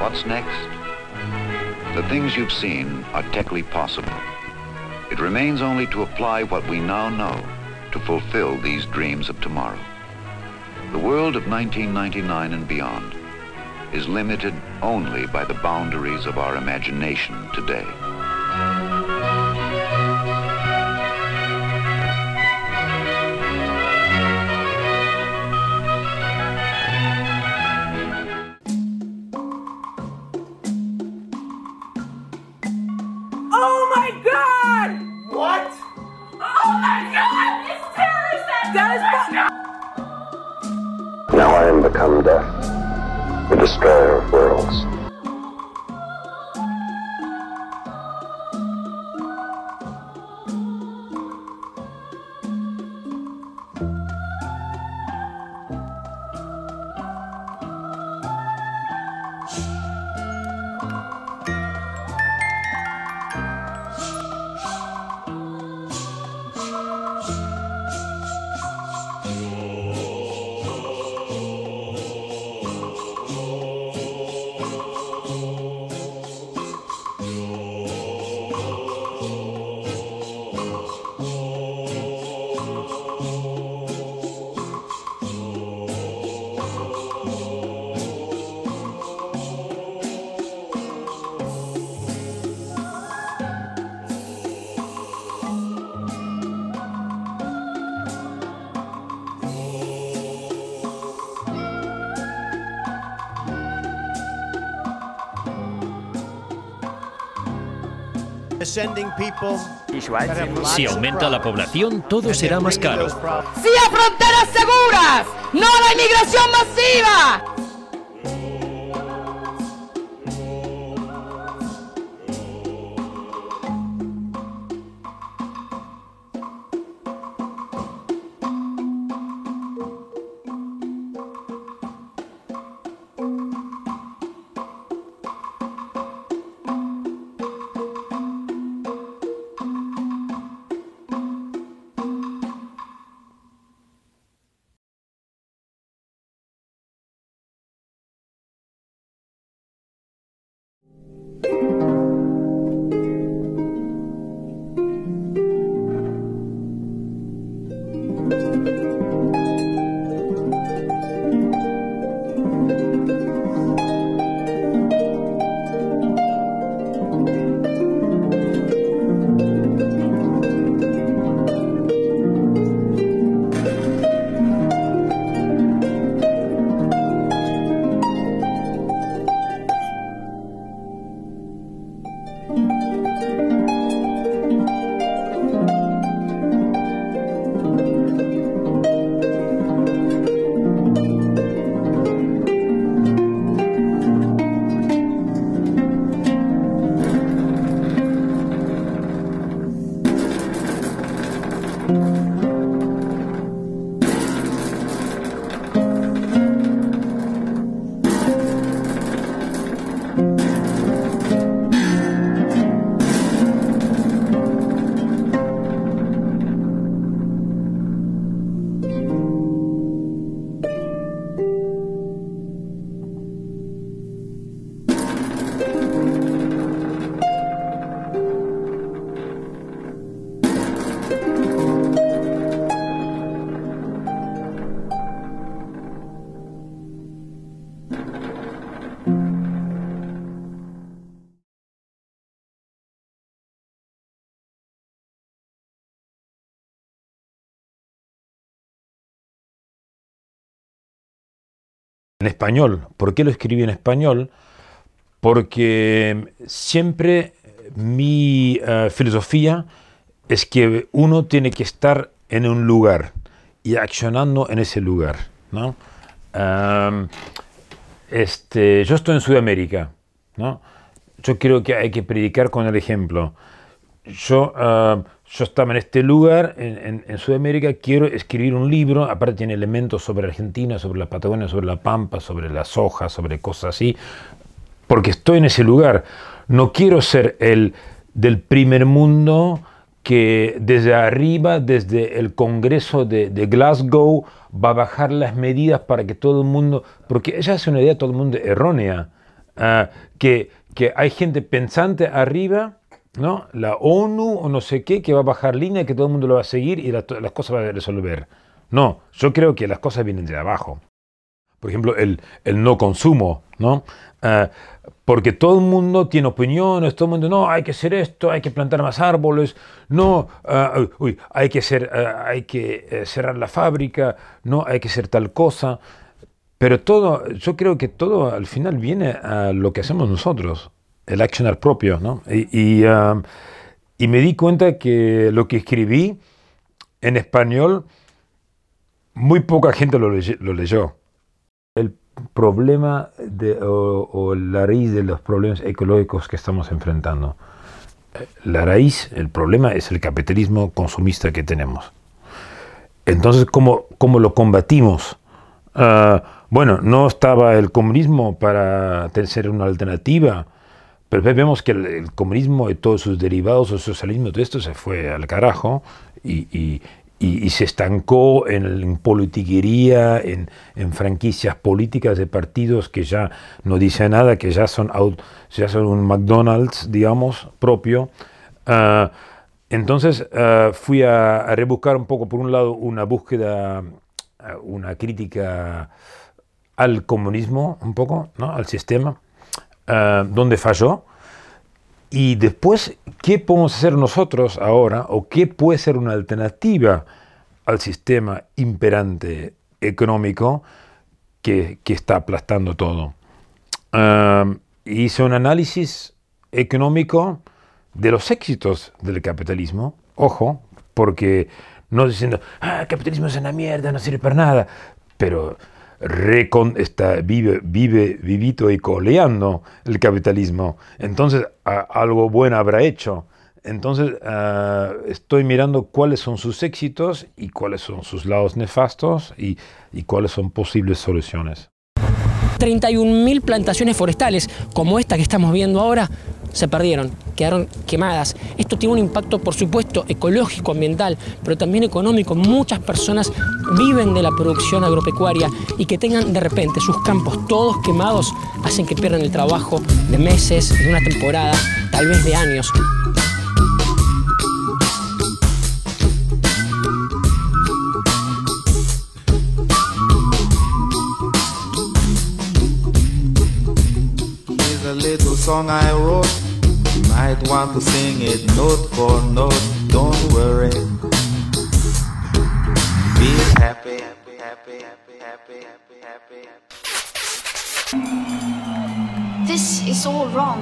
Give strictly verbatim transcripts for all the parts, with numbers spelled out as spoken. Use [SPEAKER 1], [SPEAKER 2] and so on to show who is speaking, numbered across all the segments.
[SPEAKER 1] What's next? The things you've seen are technically possible. It remains only to apply what we now know to fulfill these dreams of tomorrow. The world of nineteen ninety-nine and beyond is limited only by the boundaries of our imagination today.
[SPEAKER 2] Oh my God!
[SPEAKER 3] What?
[SPEAKER 2] Oh my God! It's terrorist! That is
[SPEAKER 4] Now I am become death, the destroyer of worlds.
[SPEAKER 5] Si aumenta la población, todo será más caro.
[SPEAKER 2] ¡Sí a fronteras seguras! ¡No a la inmigración masiva!
[SPEAKER 6] En español. ¿Por qué lo escribí en español? Porque siempre mi uh, filosofía es que uno tiene que estar en un lugar y accionando en ese lugar, ¿no? Um, este, yo estoy en Sudamérica, ¿no? Yo creo que hay que predicar con el ejemplo. Yo, uh, yo estaba en este lugar, en, en, en Sudamérica, quiero escribir un libro, aparte tiene elementos sobre Argentina, sobre la Patagonia, sobre la Pampa, sobre la soja, sobre cosas así, porque estoy en ese lugar. No quiero ser el del primer mundo que desde arriba, desde el Congreso de, de Glasgow, va a bajar las medidas para que todo el mundo, porque ella hace una idea todo el mundo errónea. uh, que, que hay gente pensante arriba, ¿no? La ONU o no sé qué, que va a bajar línea, que todo el mundo lo va a seguir y la, las cosas van a resolver. No, yo creo que las cosas vienen de abajo. Por ejemplo, el, el no consumo, ¿no? Uh, porque todo el mundo tiene opiniones, todo el mundo, no, hay que hacer esto, hay que plantar más árboles, no, uh, uy, hay que, hacer, uh, hay que uh, cerrar la fábrica, no, hay que hacer tal cosa. Pero todo, yo creo que todo al final viene a lo que hacemos nosotros, el accionar propio, ¿no? Y, y, uh, y me di cuenta que lo que escribí en español, muy poca gente lo, leye, lo leyó. El problema de, o, o la raíz de los problemas ecológicos que estamos enfrentando, la raíz, el problema es el capitalismo consumista que tenemos. Entonces, ¿cómo, cómo lo combatimos? Uh, bueno, no estaba el comunismo para ser una alternativa, pero vemos que el, el comunismo y todos sus derivados, el socialismo, todo esto se fue al carajo y, y, y, y se estancó en, en politiquería, en, en franquicias políticas de partidos que ya no dicen nada, que ya son, out, ya son un McDonald's, digamos, propio. Uh, entonces uh, fui a, a rebuscar un poco, por un lado, una búsqueda, una crítica al comunismo, un poco, ¿no? Al sistema, uh, donde falló, y después, ¿qué podemos hacer nosotros ahora, o qué puede ser una alternativa al sistema imperante económico que, que está aplastando todo? Uh, hice un análisis económico de los éxitos del capitalismo, ojo, porque no diciendo, ah, el capitalismo es una mierda, no sirve para nada, pero recon, está, vive, vive vivito y coleando el capitalismo, entonces a, algo bueno habrá hecho. Entonces uh, estoy mirando cuáles son sus éxitos y cuáles son sus lados nefastos y, y cuáles son posibles soluciones.
[SPEAKER 3] treinta y un mil plantaciones forestales, como esta que estamos viendo ahora, se perdieron, quedaron quemadas. Esto tiene un impacto, por supuesto, ecológico, ambiental, pero también económico. Muchas personas viven de la producción agropecuaria y que tengan de repente sus campos todos quemados hacen que pierdan el trabajo de meses, de una temporada, tal vez de años.
[SPEAKER 7] Little song I wrote, you might want to sing it note for note. Don't worry, be happy, happy, happy, happy, happy, happy.
[SPEAKER 8] This is all wrong.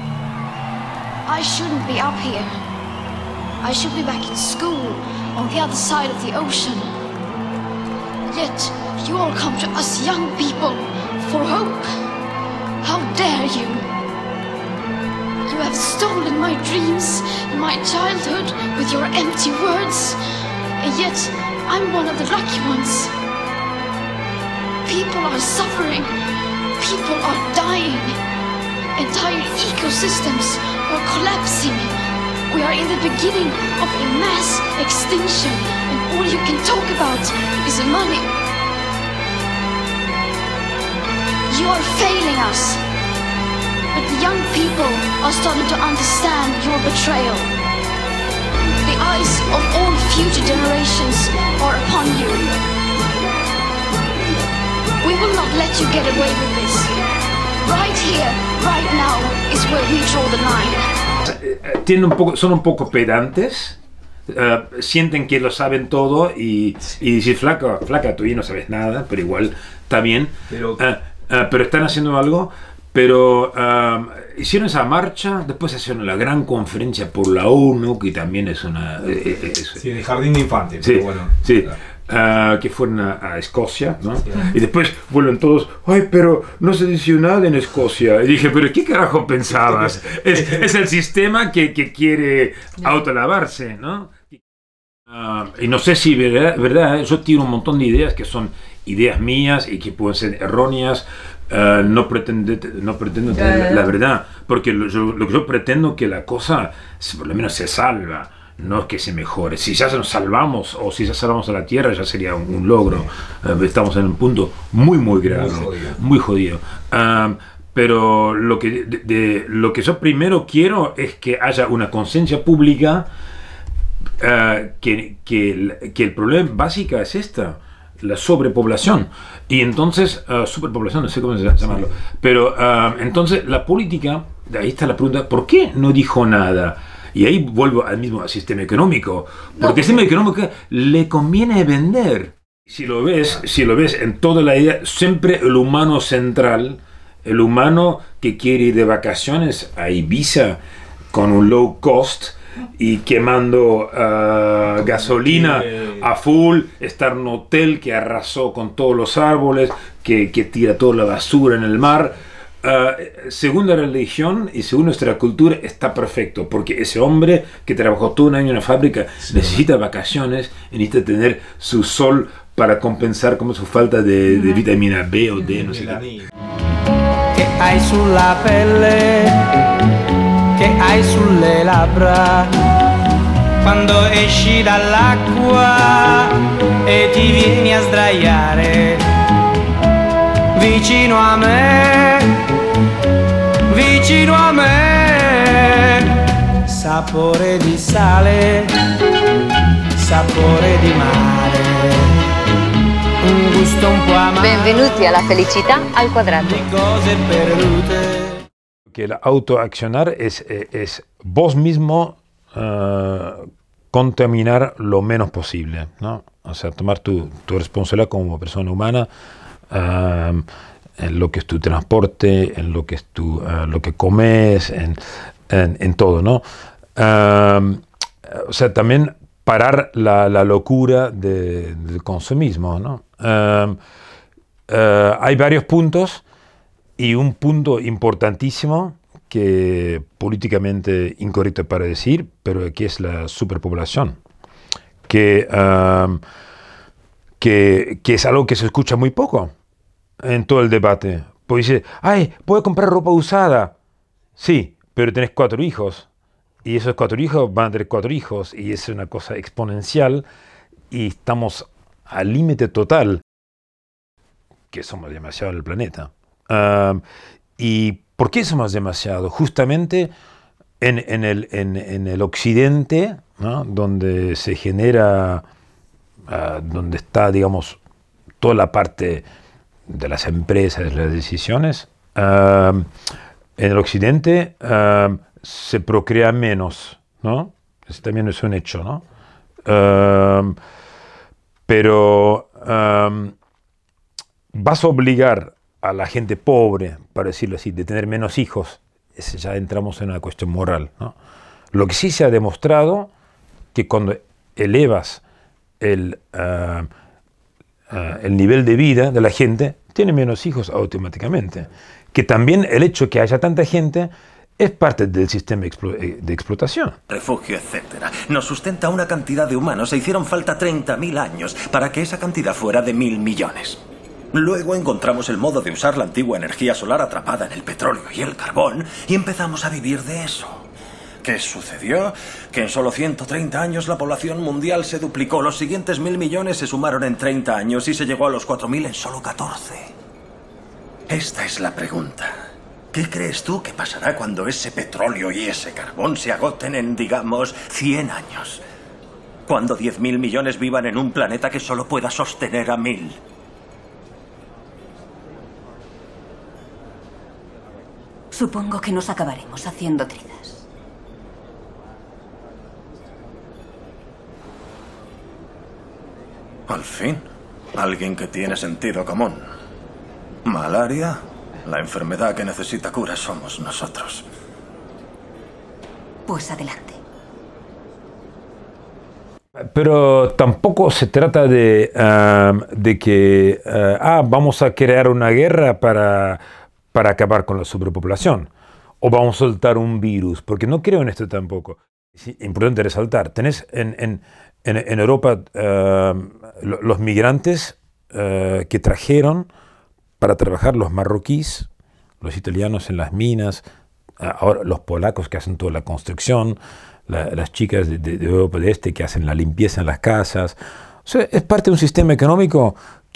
[SPEAKER 8] I shouldn't be up here. I should be back in school on the other side of the ocean. Yet you all come to us young people for hope. How dare you? You have stolen my dreams and my childhood with your empty words, and yet I'm one of the lucky ones. People are suffering, people are dying, entire ecosystems are collapsing. We are in the beginning of a mass extinction, and all you can talk about is money. You are failing us. But the young people are starting to understand your betrayal. The eyes of all future generations are upon you. We will not let you get away with this. Right here, right now, is where we draw the line.
[SPEAKER 6] Tienen un poco, son un poco pedantes. Uh, sienten que lo saben todo y, y dicen, flaca, flaca, tú ya no sabes nada, pero igual está bien. Pero, uh, uh, pero están haciendo algo. Pero um, hicieron esa marcha, después hicieron la gran conferencia por la ONU, que también es una... Eh, es,
[SPEAKER 9] sí, de jardín de infantes.
[SPEAKER 6] Sí,
[SPEAKER 9] bueno,
[SPEAKER 6] sí. Claro. Uh, que fueron a, a Escocia, ¿no? Sí. Y después vuelven todos, ay, pero no se dice nada en Escocia. Y dije, pero ¿qué carajo pensabas? es, es el sistema que, que quiere autolavarse, ¿no? Uh, y no sé si, verdad, verdad, yo tengo un montón de ideas que son ideas mías y que pueden ser erróneas. Uh, no, pretende, no pretendo tener yeah, yeah. La, la verdad, porque lo, yo, lo que yo pretendo que la cosa por lo menos se salva, no es que se mejore. Si ya nos salvamos o si ya salvamos a la Tierra ya sería un, un logro. Uh, estamos en un punto muy muy grave, muy jodido, muy jodido. Uh, pero lo que, de, de, lo que yo primero quiero es que haya una conciencia pública, uh, que, que, el, que el problema básico es esta, la sobrepoblación. Y entonces, uh, superpoblación, no sé cómo llamarlo, pero uh, entonces la política, ahí está la pregunta, ¿por qué no dijo nada? Y ahí vuelvo al mismo sistema económico, porque no, el sistema económico le conviene vender. Si lo ves, si lo ves en toda la idea, siempre el humano central, el humano que quiere ir de vacaciones a Ibiza con un low cost y quemando uh, gasolina a full, estar en un hotel que arrasó con todos los árboles, que, que tira toda la basura en el mar. Uh, según la religión y según nuestra cultura está perfecto, porque ese hombre que trabajó todo un año en la fábrica sí, necesita vacaciones y necesita tener su sol para compensar como su falta de, de vitamina B o D, no sé qué.
[SPEAKER 9] Che hai sulla pelle, che hai sulle labbra, quando esci dall'acqua e ti vieni a sdraiare vicino a me, vicino a me, sapore di sale, sapore di mare, un gusto un po' amaro.
[SPEAKER 10] Benvenuti alla felicità al quadrato.
[SPEAKER 9] Di cose perdute.
[SPEAKER 6] Que el autoaccionar es, es, es vos mismo uh, contaminar lo menos posible, ¿no? O sea, tomar tu, tu responsabilidad como persona humana, Uh, en lo que es tu transporte, en lo que es tu, uh, lo que comes, en, en, en todo, ¿no? Uh, o sea, también parar la, la locura de, del consumismo, ¿no? Uh, uh, hay varios puntos y un punto importantísimo que políticamente incorrecto para decir, pero que es la superpoblación, que, uh, que, que es algo que se escucha muy poco en todo el debate. Pues dice, ay, ¿puedo comprar ropa usada? Sí, pero tenés cuatro hijos. Y esos cuatro hijos van a tener cuatro hijos. Y es una cosa exponencial. Y estamos al límite total. Que somos demasiado en el planeta. Uh, ¿Y por qué somos demasiado? Justamente en, en, el, en, en el occidente, ¿no? Donde se genera, uh, donde está, digamos, toda la parte de las empresas, de las decisiones, uh, en el occidente uh, se procrea menos, ¿no? Eso también es un hecho, ¿no? Uh, pero um, vas a obligar a la gente pobre, para decirlo así, de tener menos hijos, ese ya entramos en una cuestión moral, ¿no? Lo que sí se ha demostrado que cuando elevas el uh, Uh, el nivel de vida de la gente, tiene menos hijos automáticamente. Que también el hecho que haya tanta gente es parte del sistema explo de explotación.
[SPEAKER 11] Refugio, etcétera. Nos sustenta una cantidad de humanos e hicieron falta treinta mil años para que esa cantidad fuera de mil millones. Luego encontramos el modo de usar la antigua energía solar atrapada en el petróleo y el carbón y empezamos a vivir de eso. ¿Qué sucedió? Que en solo ciento treinta años la población mundial se duplicó. Los siguientes mil millones se sumaron en treinta años y se llegó a los cuatro mil en solo catorce. Esta es la pregunta. ¿Qué crees tú que pasará cuando ese petróleo y ese carbón se agoten en, digamos, cien años? Cuando diez mil millones vivan en un planeta que solo pueda sostener a mil.
[SPEAKER 10] Supongo que nos acabaremos haciendo trizas.
[SPEAKER 11] Al fin, alguien que tiene sentido común. Malaria, la enfermedad que necesita cura somos nosotros.
[SPEAKER 10] Pues adelante.
[SPEAKER 6] Pero tampoco se trata de, uh, de que uh, ah, vamos a crear una guerra para, para acabar con la sobrepoblación. O vamos a soltar un virus, porque no creo en esto tampoco. Es importante resaltar, tenés en... en En, en Europa, uh, los migrantes uh, que trajeron para trabajar, los marroquíes, los italianos en las minas, uh, ahora los polacos que hacen toda la construcción, la, las chicas de, de, de Europa de Este que hacen la limpieza en las casas. O sea, es parte de un sistema económico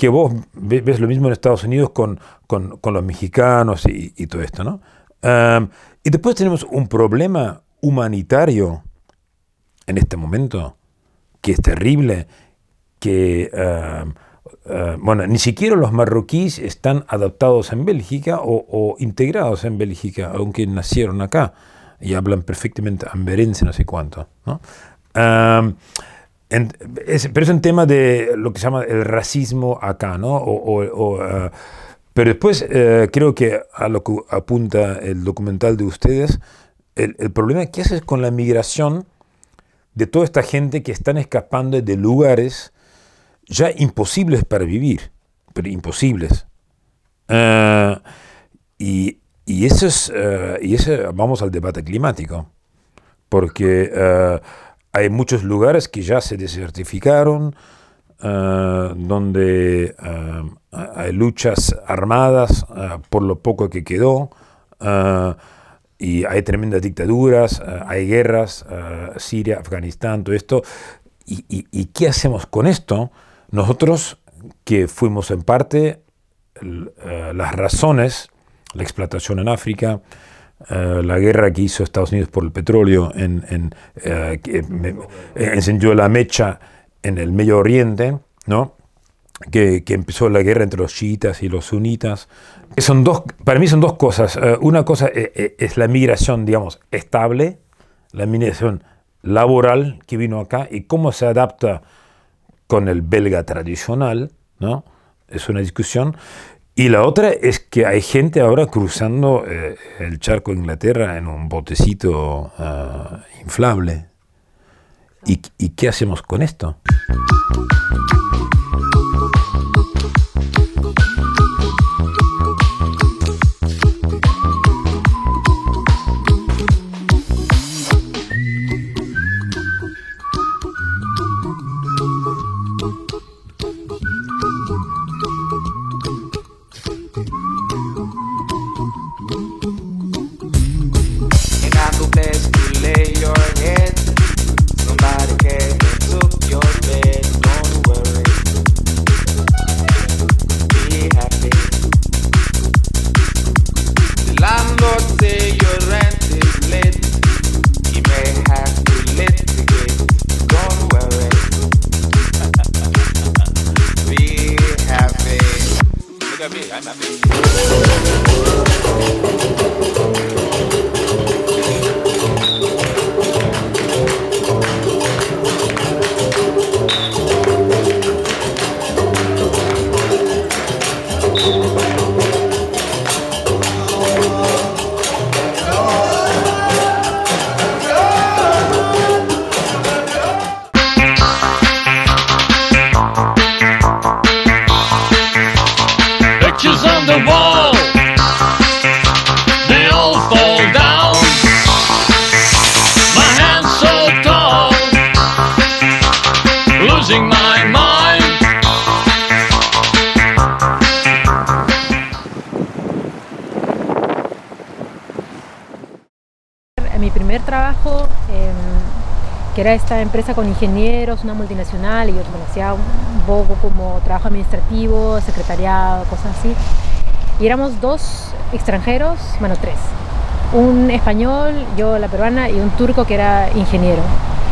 [SPEAKER 6] que vos ves lo mismo en Estados Unidos con, con, con los mexicanos y, y todo esto, ¿no? Um, y después tenemos un problema humanitario en este momento que es terrible, que uh, uh, bueno, ni siquiera los marroquíes están adaptados en Bélgica o, o integrados en Bélgica, aunque nacieron acá y hablan perfectamente amberense, no sé cuánto, ¿no? Um, en, es, pero es un tema de lo que se llama el racismo acá, ¿no? O, o, o, uh, pero después uh, creo que a lo que apunta el documental de ustedes, el, el problema que hace es con la migración de toda esta gente que están escapando de lugares ya imposibles para vivir, pero imposibles. Uh, y, y eso es, uh, y eso, vamos al debate climático, porque uh, hay muchos lugares que ya se desertificaron, uh, donde uh, hay luchas armadas uh, por lo poco que quedó, uh, y hay tremendas dictaduras, uh, hay guerras, uh, Siria, Afganistán, todo esto. ¿Y, y, y qué hacemos con esto? Nosotros, que fuimos en parte el, uh, las razones, la explotación en África, uh, la guerra que hizo Estados Unidos por el petróleo, en, en, uh, que me, encendió la mecha en el Medio Oriente, ¿no? Que, que empezó la guerra entre los chiitas y los sunitas. Son dos, para mí son dos cosas. Uh, una cosa es, es la migración, digamos, estable, la migración laboral que vino acá y cómo se adapta con el belga tradicional, ¿no? Es una discusión. Y la otra es que hay gente ahora cruzando eh, el charco de Inglaterra en un botecito uh, inflable. ¿Y, ¿Y qué hacemos con esto?
[SPEAKER 12] Mi primer trabajo, eh, que era esta empresa con ingenieros, una multinacional, y yo bueno, hacía un poco como trabajo administrativo, secretariado, cosas así. Y éramos dos extranjeros, bueno, tres. Un español, yo la peruana, y un turco que era ingeniero.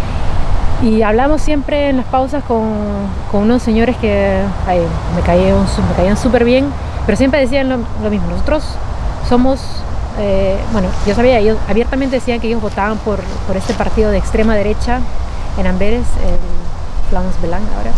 [SPEAKER 12] Y hablamos siempre en las pausas con, con unos señores que ay, me caían me caían súper bien, pero siempre decían lo, lo mismo. Nosotros somos... Eh, bueno, yo sabía, ellos abiertamente decían que ellos votaban por, por este partido de extrema derecha en Amberes, el Flams Belang ahora.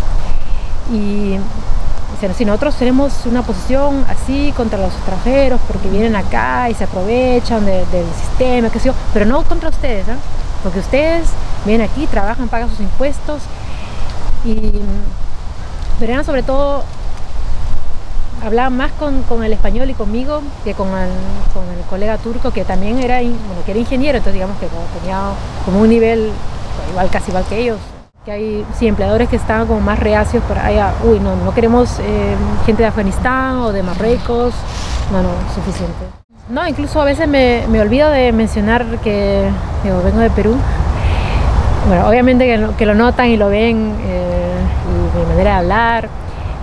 [SPEAKER 12] Y decían, si nosotros tenemos una posición así contra los extranjeros porque vienen acá y se aprovechan de, del sistema, qué sé yo, pero no contra ustedes, ¿eh? Porque ustedes vienen aquí, trabajan, pagan sus impuestos, y, pero eran sobre todo... Hablaban más con, con el español y conmigo que con el, con el colega turco, que también era, bueno, que era ingeniero, entonces digamos que tenía como un nivel igual, casi igual que ellos. Que hay sí, empleadores que estaban como más reacios para allá, uy, no, no queremos eh, gente de Afganistán o de Marruecos, no, no, suficiente. No, incluso a veces me, me olvido de mencionar que digo, vengo de Perú. Bueno, obviamente que lo, que lo notan y lo ven, eh, y mi manera de hablar.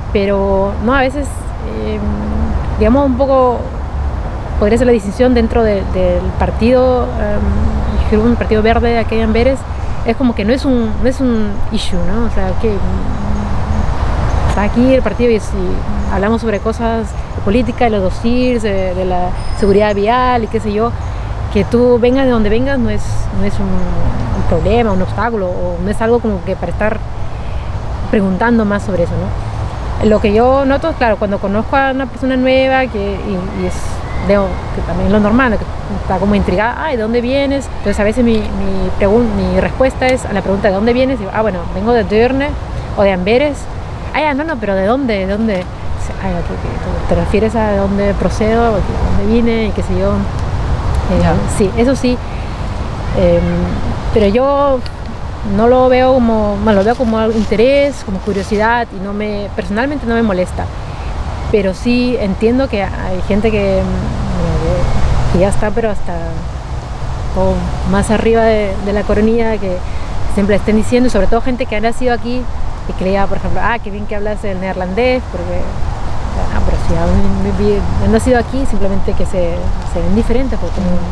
[SPEAKER 12] pero no, a veces, eh, digamos, un poco, podría ser la distinción dentro de, del partido, eh, un partido verde aquí en Amberes, es como que no es un, no es un issue, ¿no? O sea, que está aquí el partido y, y hablamos sobre cosas de política, de los dossiers, de, de la seguridad vial y qué sé yo, que tú vengas de donde vengas no es, no es un, un problema, un obstáculo, o no es algo como que para estar preguntando más sobre eso, ¿no? Lo que yo noto, claro, cuando conozco a una persona nueva que, y, y es, veo que también es lo normal, que está como intrigada, ay, ¿de dónde vienes? Entonces a veces mi, mi, pregun mi respuesta es a la pregunta ¿de dónde vienes? Digo, ah, bueno, vengo de Deurne o de Amberes. Ah, ya, no, no, pero ¿de dónde? ¿De dónde? Ay, ¿te, te refieres a de dónde procedo? ¿De dónde vine? Y qué sé yo. Eh, sí, eso sí. Eh, pero yo no lo veo como, bueno, lo veo como interés, como curiosidad y no me, personalmente no me molesta. Pero sí entiendo que hay gente que, bueno, que, que ya está, pero hasta o más arriba de, de la coronilla, que siempre estén diciendo, y sobre todo gente que ha nacido aquí y que le diga, por ejemplo, ah, qué bien que hablas el neerlandés, porque, ah, pero si han, han nacido aquí, simplemente que se, se ven diferentes. Porque no.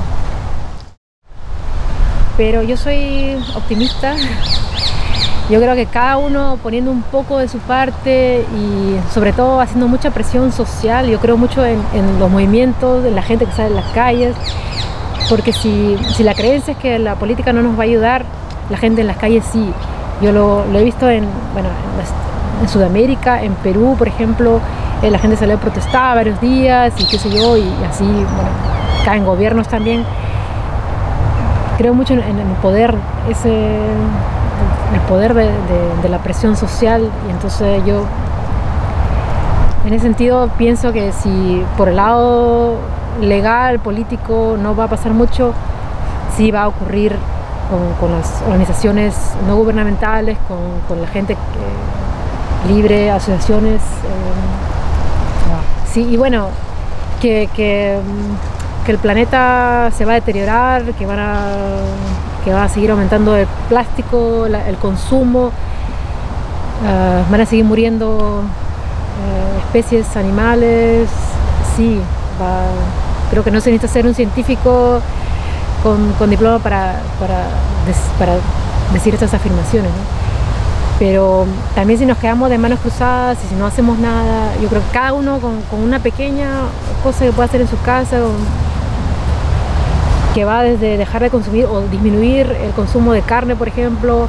[SPEAKER 12] Pero yo soy optimista. Yo creo que cada uno poniendo un poco de su parte y sobre todo haciendo mucha presión social. Yo creo mucho en, en los movimientos, en la gente que sale en las calles, porque si, si la creencia es que la política no nos va a ayudar, la gente en las calles sí. Yo lo, lo he visto en, bueno, en, las, en Sudamérica, en Perú, por ejemplo, eh, la gente salió a protestar varios días y qué sé yo, y, y así, bueno, acá en gobiernos también. Creo mucho en, en el poder, ese, el poder de, de, de la presión social, y entonces yo, en ese sentido, pienso que si por el lado legal, político, no va a pasar mucho, sí va a ocurrir con, con las organizaciones no gubernamentales, con, con la gente eh, libre, asociaciones. Eh, sí, y bueno, que, que, que el planeta se va a deteriorar, que, van a, que va a seguir aumentando el plástico, la, el consumo, uh, van a seguir muriendo uh, especies animales, sí, va, creo que no se necesita ser un científico con, con diploma para, para, des, para decir estas afirmaciones, ¿no? Pero también si nos quedamos de manos cruzadas y si no hacemos nada, yo creo que cada uno con, con una pequeña cosa que pueda hacer en su casa, con, que va desde dejar de consumir o disminuir el consumo de carne, por ejemplo,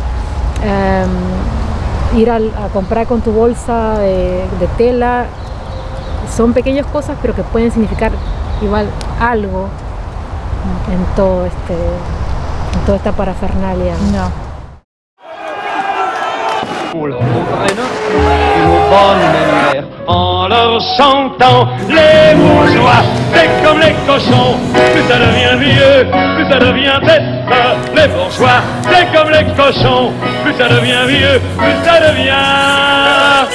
[SPEAKER 12] um, ir al, a comprar con tu bolsa de, de tela, son pequeñas cosas pero que pueden significar igual algo en todo este, en toda esta parafernalia.
[SPEAKER 9] No.
[SPEAKER 13] On leur montrait nos bonnes manières en leur chantant les bourgeois, c'est comme les cochons, plus ça devient vieux, plus ça devient bête. Les bourgeois, c'est comme les cochons, plus ça devient vieux, plus ça devient...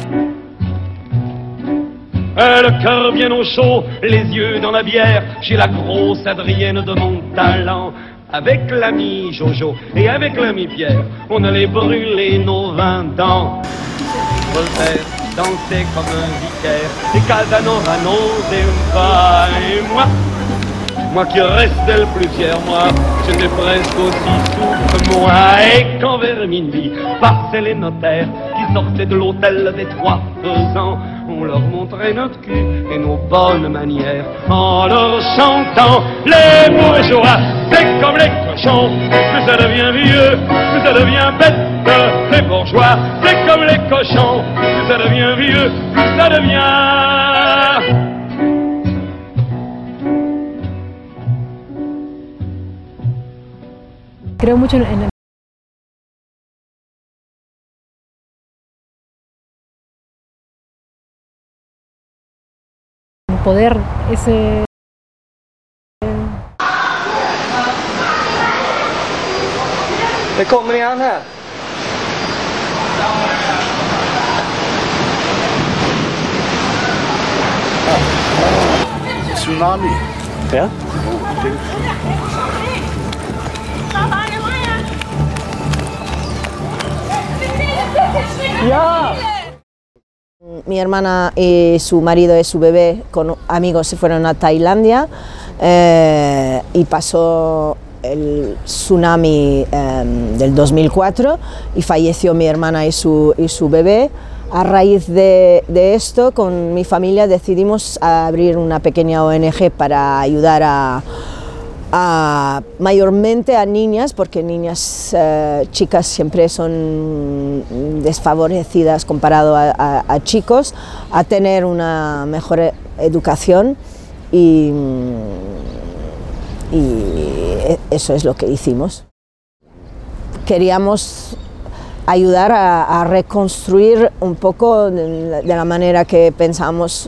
[SPEAKER 13] Le cœur bien au chaud, les yeux dans la bière, chez la grosse Adrienne de mon talent. Avec l'ami Jojo et avec l'ami Pierre, on allait brûler nos vingt ans. Voltaire dansait comme un vicaire, et Casanova n'osait pas. Et moi, moi qui restais le plus fier, moi, j'étais presque aussi sourd que moi. Et quand vers minuit passaient les notaires qui sortaient de l'hôtel des Trois Faisans, on leur montrait notre cul et nos bonnes manières en leur chantant les bourgeois, c'est comme les cochons, plus ça devient vieux, plus ça devient bête. Les bourgeois, c'est comme les cochons, plus ça devient vieux, plus ça devient...
[SPEAKER 12] Creo mucho en, en el poder, ese...
[SPEAKER 14] Det kommer igen här.
[SPEAKER 15] Tsunami.
[SPEAKER 14] Ja? Ja!
[SPEAKER 15] Mi hermana y su marido y su bebé con amigos se fueron a Tailandia eh, y pasó el tsunami eh, del dos mil cuatro y falleció mi hermana y su, y su bebé. A raíz de, de esto, con mi familia decidimos abrir una pequeña O N G para ayudar a, a mayormente a niñas, porque niñas eh, chicas siempre son desfavorecidas comparado a, a, a chicos, a tener una mejor educación y, y eso es lo que hicimos. Queríamos ayudar a, a reconstruir un poco de, de la manera que pensamos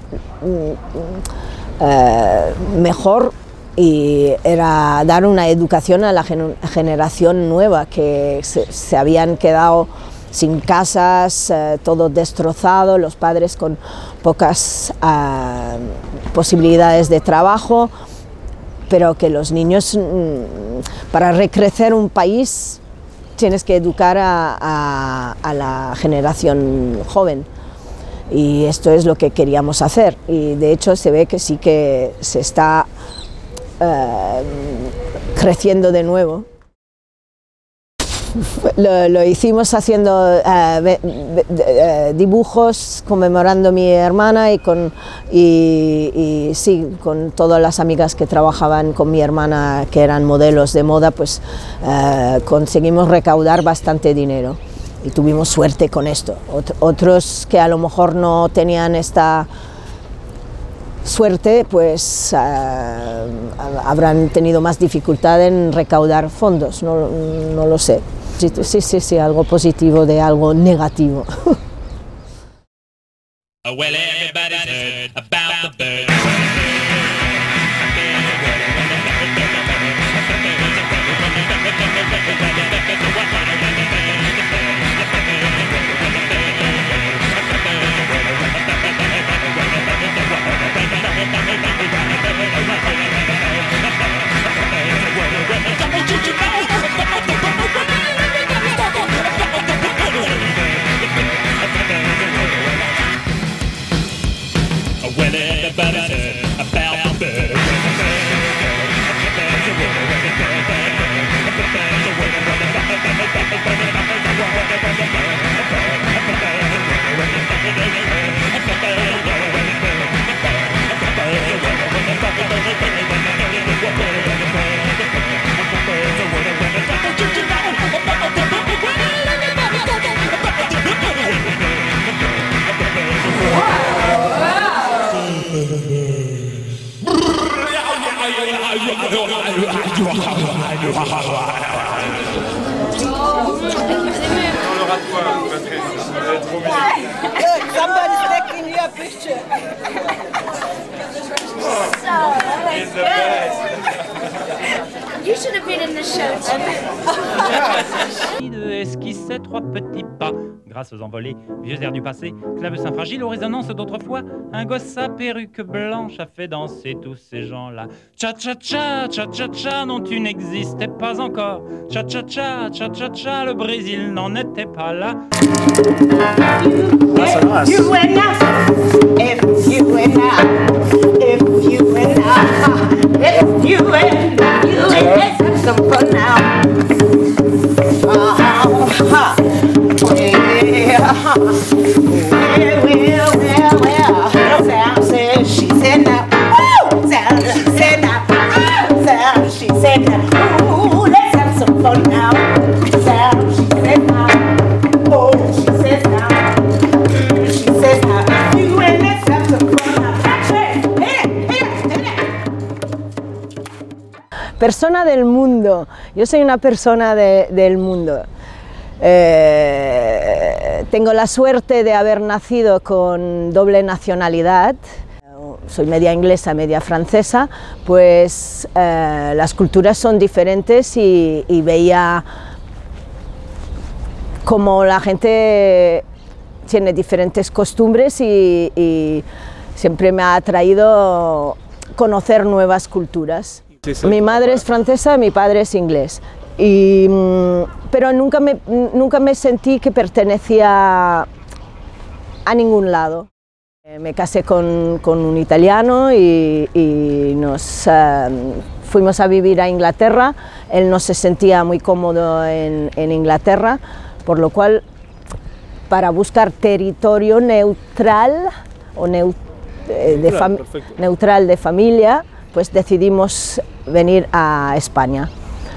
[SPEAKER 15] eh, mejor, y era dar una educación a la gen generación nueva que se, se habían quedado sin casas, eh, todo destrozado, los padres con pocas eh, posibilidades de trabajo, pero que los niños, para recrecer un país, tienes que educar a, a, a la generación joven, y esto es lo que queríamos hacer, y de hecho se ve que sí que se está eh, creciendo de nuevo. Lo, lo hicimos haciendo eh, eh, dibujos conmemorando a mi hermana y con, y, y sí, con todas las amigas que trabajaban con mi hermana, que eran modelos de moda, pues eh, conseguimos recaudar bastante dinero y tuvimos suerte con esto. Ot otros que a lo mejor no tenían esta suerte, pues eh, habrán tenido más dificultad en recaudar fondos, no, no lo sé. Sí, sí, sí, sí, algo positivo de algo negativo.
[SPEAKER 16] Well, everybody's heard about the bird. Well, everybody's heard about the bird.
[SPEAKER 2] Somebody's taking your picture. You should have been in the show too.
[SPEAKER 17] Esquissait trois petits pas grâce aux envolées, vieux airs du passé, clavecin fragile aux résonances d'autrefois. Un gosse à perruque blanche a fait danser tous ces gens-là. Cha-cha-cha, cha-cha-cha, non tu n'existais pas encore. Cha-cha-cha, cha-cha-cha, le Brésil n'en était pas là.
[SPEAKER 2] If you went out, if you went out, if you went out, if you went out, you went out, some fun now. Uh-huh. Yeah. Well, well, well, well. Sam said, she said now. Woo! Sam, she said now. Sam, she said now. Ooh, let's have some fun now. Sam, she said now. Oh, she says now. Mm, she says now. You and let's have some fun now. Hey, hey, hey, hey.
[SPEAKER 15] Persona del mundo. Yo soy una persona de, del mundo. Eh, tengo la suerte de haber nacido con doble nacionalidad, soy media inglesa, media francesa, pues eh, las culturas son diferentes y, y veía como la gente tiene diferentes costumbres y, y siempre me ha atraído conocer nuevas culturas. Sí, sí. Mi madre es francesa, mi padre es inglés. Y, pero nunca me, nunca me sentí que pertenecía a ningún lado. Me casé con, con un italiano y, y nos uh, fuimos a vivir a Inglaterra. Él no se sentía muy cómodo en, en Inglaterra, por lo cual, para buscar territorio neutral o neu, eh, de, fam, neutral de familia, pues decidimos venir a España.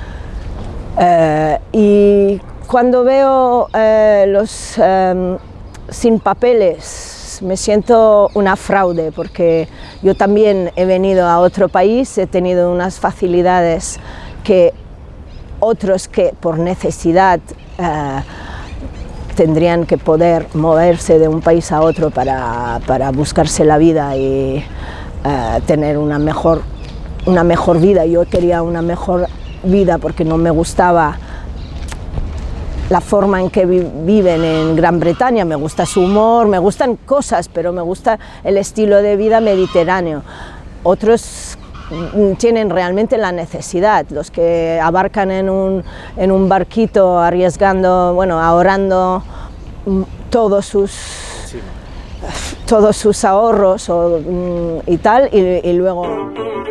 [SPEAKER 15] Uh, y cuando veo uh, los um, sin papeles, me siento una fraude, porque yo también he venido a otro país, he tenido unas facilidades que otros que por necesidad uh, tendrían que poder moverse de un país a otro para, para buscarse la vida y uh, tener una mejor, una mejor vida. Yo quería una mejor vida porque no me gustaba la forma en que vi viven en Gran Bretaña, me gusta su humor, me gustan cosas, pero me gusta el estilo de vida mediterráneo. Otros tienen realmente la necesidad, los que abarcan en un, en un barquito arriesgando, bueno, ahorrando todos sus, sí. todos sus ahorros o, y tal, y, y luego...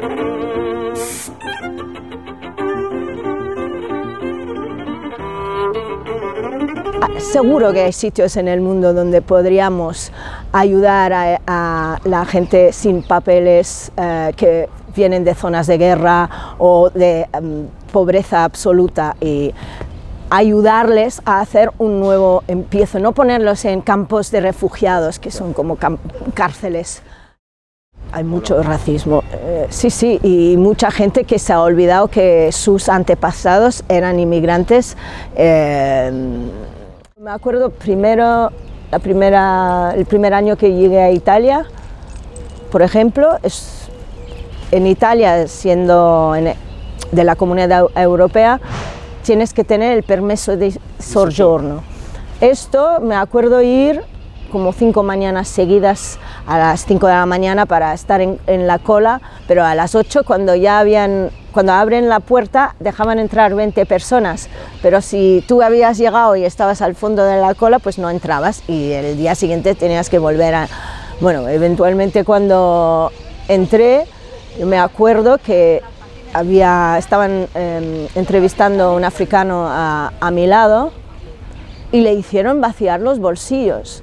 [SPEAKER 15] Seguro que hay sitios en el mundo donde podríamos ayudar a, a la gente sin papeles eh, que vienen de zonas de guerra o de um, pobreza absoluta y ayudarles a hacer un nuevo empiezo, no ponerlos en campos de refugiados que son como cárceles. Hay mucho racismo, eh, sí, sí, y mucha gente que se ha olvidado que sus antepasados eran inmigrantes. Eh, Me acuerdo primero, la primera, el primer año que llegué a Italia, por ejemplo, es, en Italia, siendo en, de la Comunidad Europea, tienes que tener el permiso de soggiorno. Esto me acuerdo ir como cinco mañanas seguidas a las cinco de la mañana para estar en, en la cola, pero a las ocho cuando ya habían... Cuando abren la puerta dejaban entrar veinte personas, pero si tú habías llegado y estabas al fondo de la cola, pues no entrabas y el día siguiente tenías que volver a... Bueno, eventualmente cuando entré, me acuerdo que había, estaban eh, entrevistando a un africano a, a mi lado y le hicieron vaciar los bolsillos.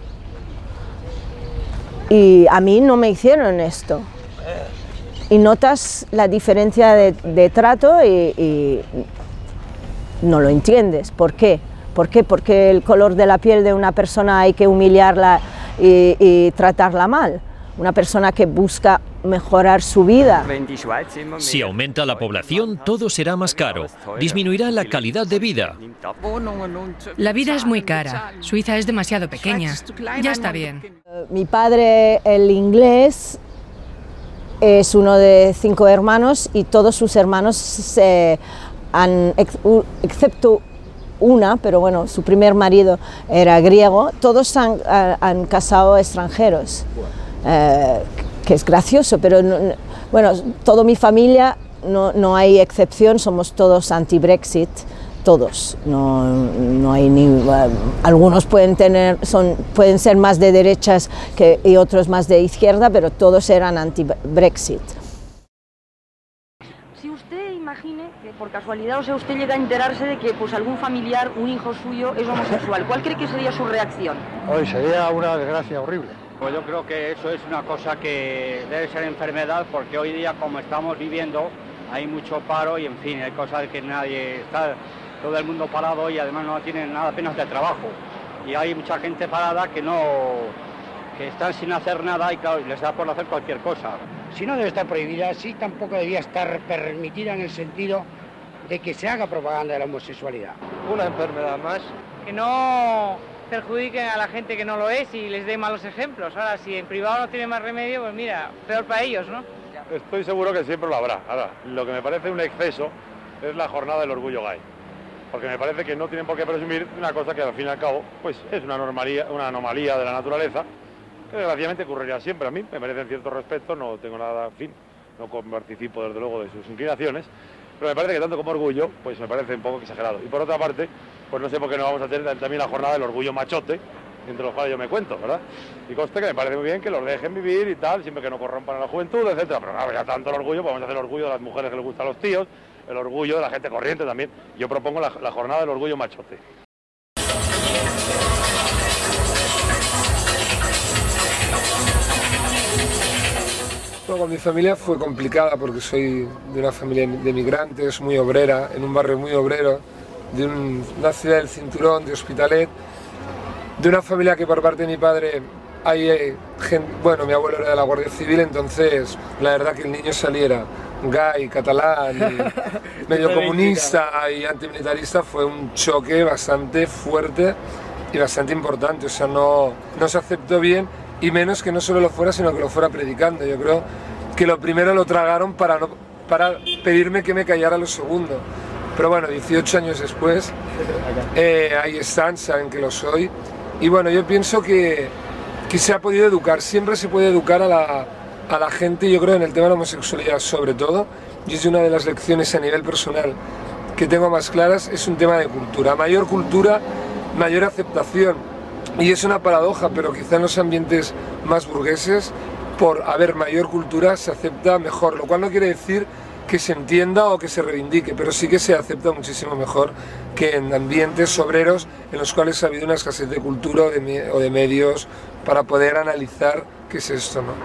[SPEAKER 15] Y a mí no me hicieron esto. Y notas la diferencia de, de trato y, y no lo entiendes. ¿Por qué? ¿Por qué? Porque el color de la piel de una persona hay que humillarla y, y tratarla mal. Una persona que busca mejorar su vida.
[SPEAKER 5] Si aumenta la población, todo será más caro. Disminuirá la calidad de vida.
[SPEAKER 18] La vida es muy cara. Suiza es demasiado pequeña. Ya está bien.
[SPEAKER 15] Mi padre, el inglés, es uno de cinco hermanos y todos sus hermanos se han, excepto una, pero bueno, su primer marido era griego, todos han, han casado extranjeros, eh, que es gracioso, pero no, bueno, toda mi familia, no, no hay excepción, somos todos anti-Brexit, todos, no, no hay ni, uh, algunos pueden tener, son, pueden ser más de derechas que, y otros más de izquierda, pero todos eran anti-Brexit.
[SPEAKER 19] Si usted imagine que por casualidad, o sea, usted llega a enterarse de que pues algún familiar, un hijo suyo es homosexual, ¿cuál cree que sería su reacción?
[SPEAKER 20] Hoy sería una desgracia horrible.
[SPEAKER 21] Pues yo creo que eso es una cosa que debe ser enfermedad, porque hoy día, como estamos viviendo, hay mucho paro y en fin, hay cosas que nadie está... Todo el mundo parado y además no tienen nada apenas de trabajo. Y hay mucha gente parada que no, que están sin hacer nada y claro, les da por hacer cualquier cosa.
[SPEAKER 20] Si no debe estar prohibida, sí tampoco debía estar permitida en el sentido de que se haga propaganda de la homosexualidad.
[SPEAKER 21] Una enfermedad más.
[SPEAKER 22] Que no perjudiquen a la gente que no lo es y les dé malos ejemplos. Ahora, si en privado no tiene más remedio, pues mira, peor para ellos, ¿no?
[SPEAKER 23] Estoy seguro que siempre lo habrá. Ahora, lo que me parece un exceso es la jornada del orgullo gay. Porque me parece que no tienen por qué presumir una cosa que al fin y al cabo pues es una anomalía, una anomalía de la naturaleza que desgraciadamente ocurrirá siempre. A mí me merecen cierto respeto, no tengo nada, en fin, no participo desde luego de sus inclinaciones, pero me parece que tanto como orgullo, pues me parece un poco exagerado. Y por otra parte, pues no sé por qué no vamos a tener también la jornada del orgullo machote, entre los cuales yo me cuento, ¿verdad? Y conste que me parece muy bien que los dejen vivir y tal, siempre que no corrompan a la juventud, etcétera. Pero claro, ya tanto el orgullo, pues vamos a hacer el orgullo de las mujeres que les gustan los tíos, el orgullo de la gente corriente también. Yo propongo la, la jornada del orgullo machote.
[SPEAKER 1] Bueno, con mi familia fue complicada porque soy de una familia de migrantes, muy obrera, en un barrio muy obrero, de un, una ciudad del cinturón, de Hospitalet, de una familia que por parte de mi padre hay eh, gente, bueno, mi abuelo era de la Guardia Civil, entonces la verdad que el niño saliera gay, catalán, y medio comunista y antimilitarista fue un choque bastante fuerte y bastante importante, o sea, no, no se aceptó bien. Y menos que no solo lo fuera, sino que lo fuera predicando. Yo creo que lo primero lo tragaron para, no, para pedirme que me callara lo segundo. Pero bueno, dieciocho años después, eh, ahí están, saben que lo soy. Y bueno, yo pienso que, que se ha podido educar, siempre se puede educar a la, a la gente, yo creo, en el tema de la homosexualidad sobre todo. Y es una de las lecciones a nivel personal que tengo más claras, es un tema de cultura. Mayor cultura, mayor aceptación. Y es una paradoja, pero quizá en los ambientes más burgueses, por haber mayor cultura, se acepta mejor, lo cual no quiere decir que se entienda o que se reivindique, pero sí que se acepta muchísimo mejor que en ambientes obreros en los cuales ha habido una escasez de cultura o de, me o de medios para poder analizar qué es esto, ¿no?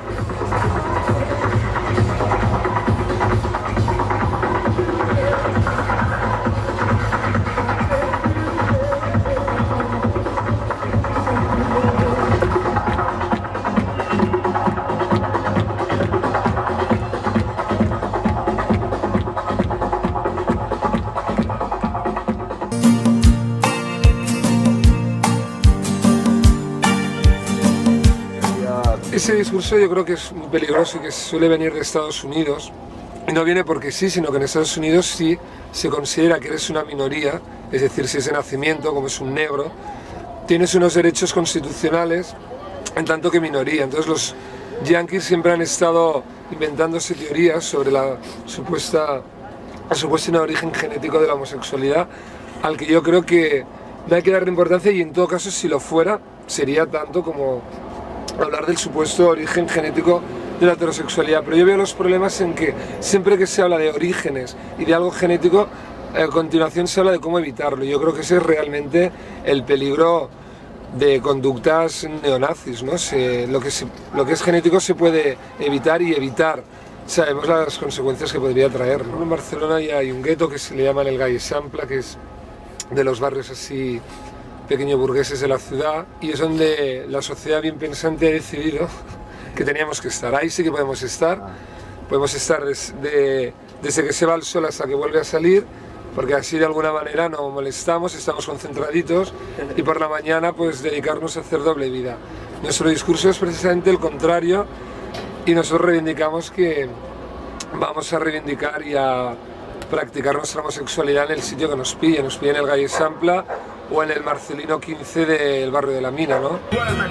[SPEAKER 1] Ese discurso yo creo que es muy peligroso y que suele venir de Estados Unidos. Y no viene porque sí, sino que en Estados Unidos sí se considera que eres una minoría, es decir, si es de nacimiento, como es un negro, tienes unos derechos constitucionales en tanto que minoría. Entonces los yanquis siempre han estado inventándose teorías sobre la supuesta, la supuesta origen genético de la homosexualidad, al que yo creo que no hay que darle importancia y en todo caso si lo fuera sería tanto como hablar del supuesto origen genético de la heterosexualidad, pero yo veo los problemas en que siempre que se habla de orígenes y de algo genético, a continuación se habla de cómo evitarlo. Yo creo que ese es realmente el peligro de conductas neonazis, ¿no? Se, lo, que se, lo que es genético se puede evitar y evitar. Sabemos las consecuencias que podría traer, ¿no? En Barcelona ya hay un gueto que se le llama el Gai Eixample, que es de los barrios así pequeños burgueses de la ciudad, y es donde la sociedad bien pensante ha decidido que teníamos que estar. Ahí sí que podemos estar, podemos estar desde, desde que se va el sol hasta que vuelve a salir, porque así de alguna manera no molestamos, estamos concentraditos, y por la mañana pues dedicarnos a hacer doble vida. Nuestro discurso es precisamente el contrario, y nosotros reivindicamos que vamos a reivindicar y a practicar nuestra homosexualidad en el sitio que nos pille, nos pille en el Gai Eixample o en el Marcelino quince del barrio de la Mina, ¿no?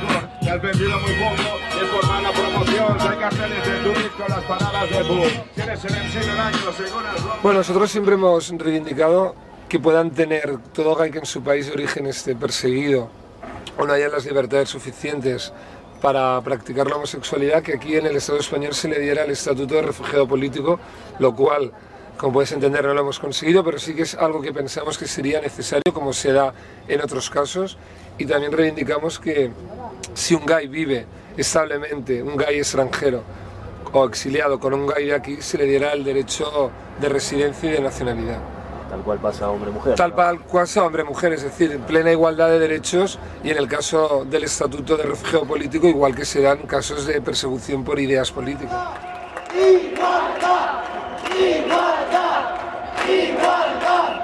[SPEAKER 1] Bueno, nosotros siempre hemos reivindicado que puedan tener todo gay que en su país de origen esté perseguido o no haya las libertades suficientes para practicar la homosexualidad, que aquí en el Estado español se le diera el estatuto de refugiado político, lo cual, como puedes entender, no lo hemos conseguido, pero sí que es algo que pensamos que sería necesario, como se da en otros casos, y también reivindicamos que si un gay vive establemente, un gay extranjero o exiliado con un gay de aquí, se le diera el derecho de residencia y de nacionalidad.
[SPEAKER 3] Tal cual pasa hombre-mujer.
[SPEAKER 1] Tal cual pasa hombre-mujer, es decir, en plena igualdad de derechos, y en el caso del estatuto de refugiado político, igual que se dan casos de persecución por ideas políticas.
[SPEAKER 4] ¡Igualdad! ¡Igualdad! ¡Igualdad!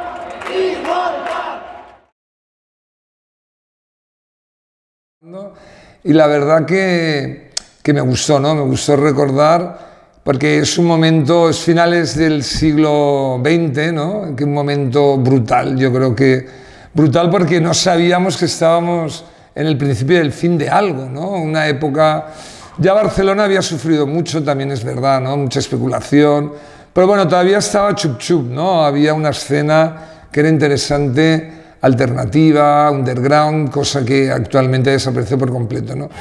[SPEAKER 4] ¡Igualdad!
[SPEAKER 24] Y la verdad que, que me gustó, ¿no? Me gustó recordar, porque es un momento, es finales del siglo veinte, ¿no? Que un momento brutal, yo creo que brutal porque no sabíamos que estábamos en el principio del fin de algo, ¿no? Una época, ya Barcelona había sufrido mucho, también es verdad, ¿no? Mucha especulación, pero bueno, todavía estaba chup chup, ¿no? Había una escena que era interesante alternativa, underground, cosa que actualmente desapareció por completo, ¿no?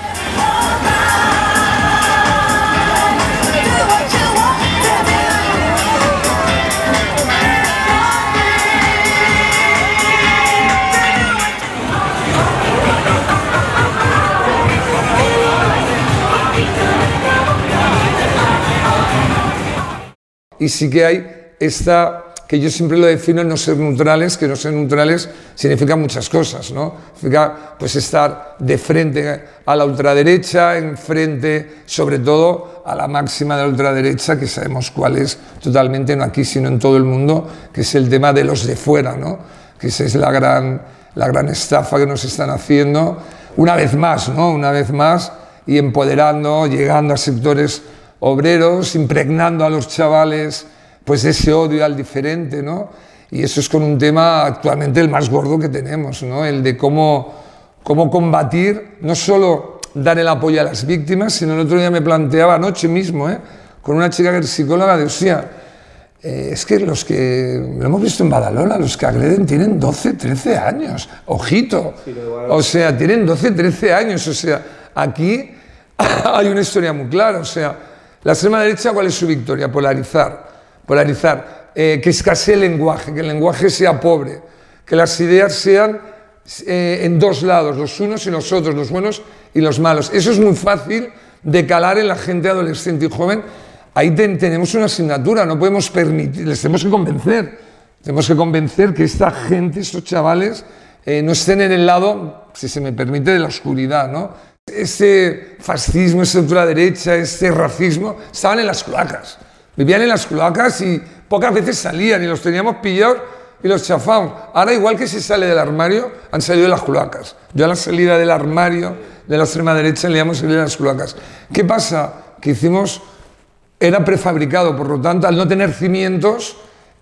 [SPEAKER 24] Y sí que hay esta, que yo siempre lo defino en no ser neutrales, que no ser neutrales significa muchas cosas, ¿no? Significa pues estar de frente a la ultraderecha, en frente sobre todo a la máxima de la ultraderecha, que sabemos cuál es totalmente, no aquí sino en todo el mundo, que es el tema de los de fuera, ¿no? Que esa es la gran, la gran estafa que nos están haciendo, una vez más, ¿no? Una vez más, y empoderando, llegando a sectores obreros, impregnando a los chavales pues ese odio al diferente, ¿no? Y eso es con un tema actualmente el más gordo que tenemos, ¿no? El de cómo, cómo combatir, no solo dar el apoyo a las víctimas, sino el otro día me planteaba, anoche mismo, ¿eh? Con una chica que es psicóloga, de, o sea, eh, es que los que, lo hemos visto en Badalona, los que agreden tienen doce, trece años, ojito, o sea, tienen doce, trece años, o sea, aquí hay una historia muy clara, o sea, la extrema derecha, ¿cuál es su victoria? Polarizar, polarizar, eh, que escasee el lenguaje, que el lenguaje sea pobre, que las ideas sean eh, en dos lados, los unos y los otros, los buenos y los malos. Eso es muy fácil de calar en la gente adolescente y joven. Ahí ten, tenemos una asignatura, no podemos permitir, les tenemos que convencer, tenemos que convencer que esta gente, estos chavales, eh, no estén en el lado, si se me permite, de la oscuridad, ¿no? Ese fascismo, esa ultraderecha, ese racismo, estaban en las cloacas. Vivían en las cloacas y pocas veces salían y los teníamos pillados y los chafamos. Ahora, igual que se sale del armario, han salido de las cloacas. Yo a la salida del armario de la extrema derecha le llamo salir de las cloacas. ¿Qué pasa? Que hicimos, era prefabricado, por lo tanto, al no tener cimientos,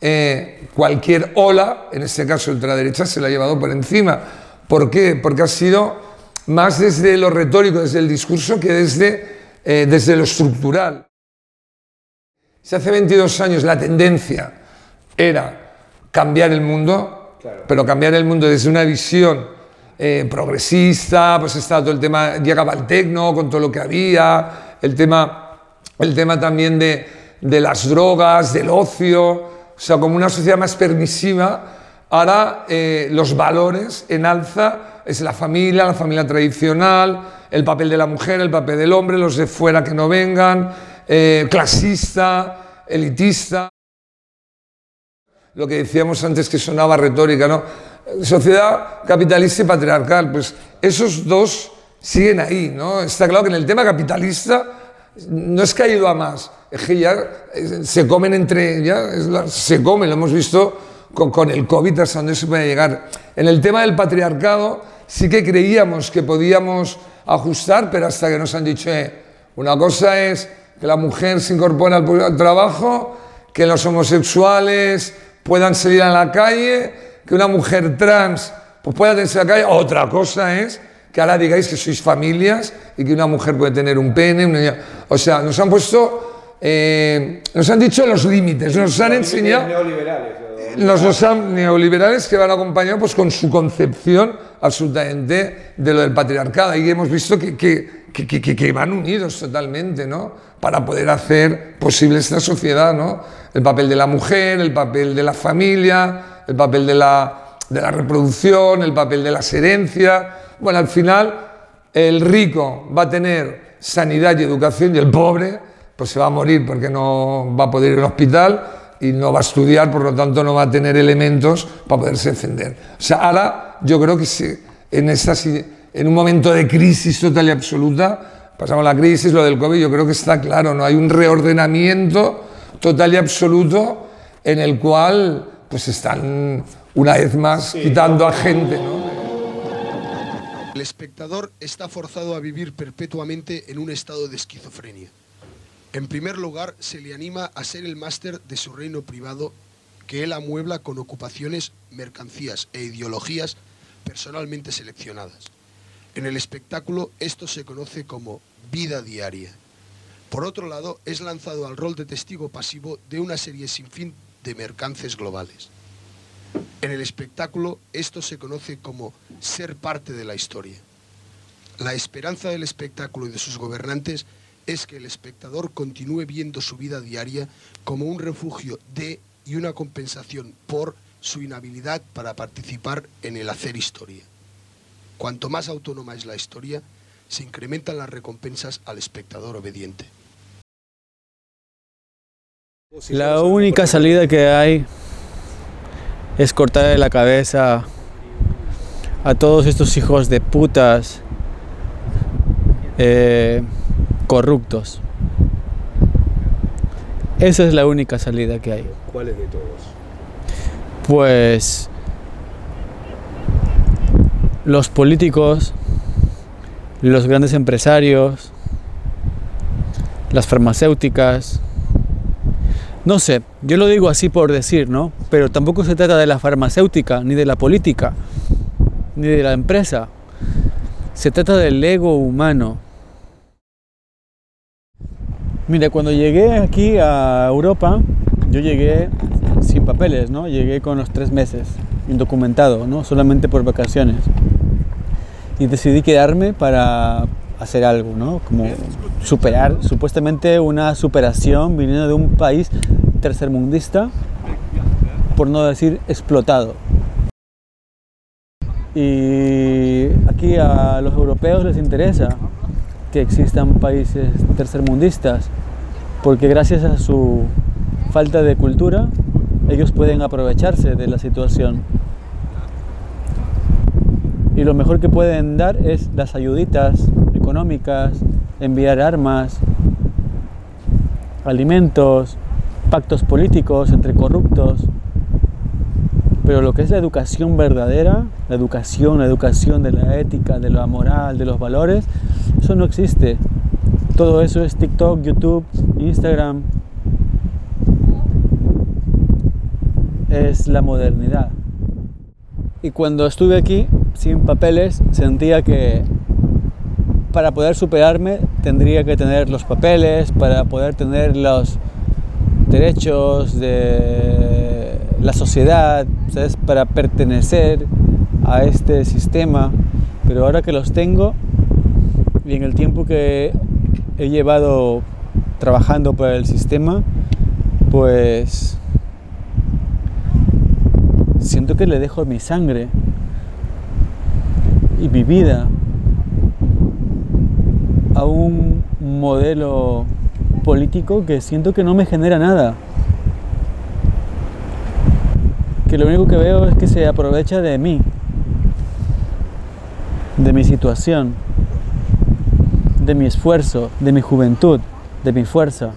[SPEAKER 24] eh, cualquier ola, en este caso ultraderecha, se la ha llevado por encima. ¿Por qué? Porque ha sido más desde lo retórico, desde el discurso, que desde, eh, desde lo estructural. Si hace veintidós años la tendencia era cambiar el mundo, claro, pero cambiar el mundo desde una visión eh, progresista, pues estaba todo el tema, llegaba el tecno con todo lo que había, el tema, el tema también de, de las drogas, del ocio, o sea, como una sociedad más permisiva. Ahora eh, los valores en alza es la familia, la familia tradicional, el papel de la mujer, el papel del hombre, los de fuera que no vengan, eh, clasista, elitista. Lo que decíamos antes que sonaba retórica, ¿no? Sociedad capitalista y patriarcal, pues esos dos siguen ahí, ¿no? Está claro que en el tema capitalista no es que ha ido a más, es que ya se comen entre, ya es la, se comen, lo hemos visto con, con el COVID hasta donde se puede llegar. En el tema del patriarcado sí que creíamos que podíamos ajustar, pero hasta que nos han dicho, eh, una cosa es que la mujer se incorpore al, al trabajo, que los homosexuales puedan salir a la calle, que una mujer trans pues pueda tener a la calle. Otra cosa es que ahora digáis que sois familias y que una mujer puede tener un pene, una... o sea, nos han puesto, eh, nos han dicho los límites, nos han enseñado... Neoliberales. Los, los neoliberales que van acompañados pues, con su concepción absolutamente de lo del patriarcado. Y hemos visto que, que, que, que, que van unidos totalmente, ¿no? Para poder hacer posible esta sociedad, ¿no? El papel de la mujer, el papel de la familia, el papel de la, de la reproducción, el papel de las herencias. Bueno, al final el rico va a tener sanidad y educación y el pobre pues se va a morir porque no va a poder ir al hospital y no va a estudiar, por lo tanto no va a tener elementos para poderse defender. O sea, ahora yo creo que si en, esta, en un momento de crisis total y absoluta, pasamos la crisis, lo del COVID, yo creo que está claro, ¿no? Hay un reordenamiento total y absoluto en el cual pues están una vez más sí, quitando a gente, ¿no?
[SPEAKER 7] El espectador está forzado a vivir perpetuamente en un estado de esquizofrenia. En primer lugar, se le anima a ser el máster de su reino privado, que él amuebla con ocupaciones, mercancías e ideologías personalmente seleccionadas. En el espectáculo, esto se conoce como vida diaria. Por otro lado, es lanzado al rol de testigo pasivo de una serie sin fin de mercances globales. En el espectáculo esto se conoce como ser parte de la historia. La esperanza del espectáculo y de sus gobernantes es que el espectador continúe viendo su vida diaria como un refugio de y una compensación por su inhabilidad para participar en el hacer historia. Cuanto más autónoma es la historia, se incrementan las recompensas al espectador obediente.
[SPEAKER 6] La única salida que hay es cortarle la cabeza a todos estos hijos de putas eh, corruptos. Esa es la única salida que hay.
[SPEAKER 8] ¿Cuáles de todos?
[SPEAKER 6] Pues los políticos, los grandes empresarios, las farmacéuticas. No sé, yo lo digo así por decir, ¿no? Pero tampoco se trata de la farmacéutica, ni de la política, ni de la empresa. Se trata del ego humano. Mira, cuando llegué aquí a Europa, yo llegué sin papeles, ¿no? Llegué con los tres meses, indocumentado, ¿no? Solamente por vacaciones. Y decidí quedarme para hacer algo, ¿no? Como superar, supuestamente una superación viniendo de un país tercermundista, por no decir explotado. Y aquí a los europeos les interesa que existan países tercermundistas, porque gracias a su falta de cultura, ellos pueden aprovecharse de la situación. Y lo mejor que pueden dar es las ayuditas económicas, enviar armas, alimentos, pactos políticos entre corruptos. Pero lo que es la educación verdadera, la educación, la educación de la ética, de la moral, de los valores, eso no existe. Todo eso es TikTok, YouTube, Instagram. Es la modernidad. Y cuando estuve aquí, sin papeles, sentía que para poder superarme tendría que tener los papeles, para poder tener los derechos de la sociedad, ¿sabes? Para pertenecer a este sistema. Pero ahora que los tengo, y en el tiempo que he llevado trabajando para el sistema, pues siento que le dejo mi sangre y mi vida a un modelo político que siento que no me genera nada. Que lo único que veo es que se aprovecha de mí, de mi situación, de mi esfuerzo, de mi juventud, de mi fuerza.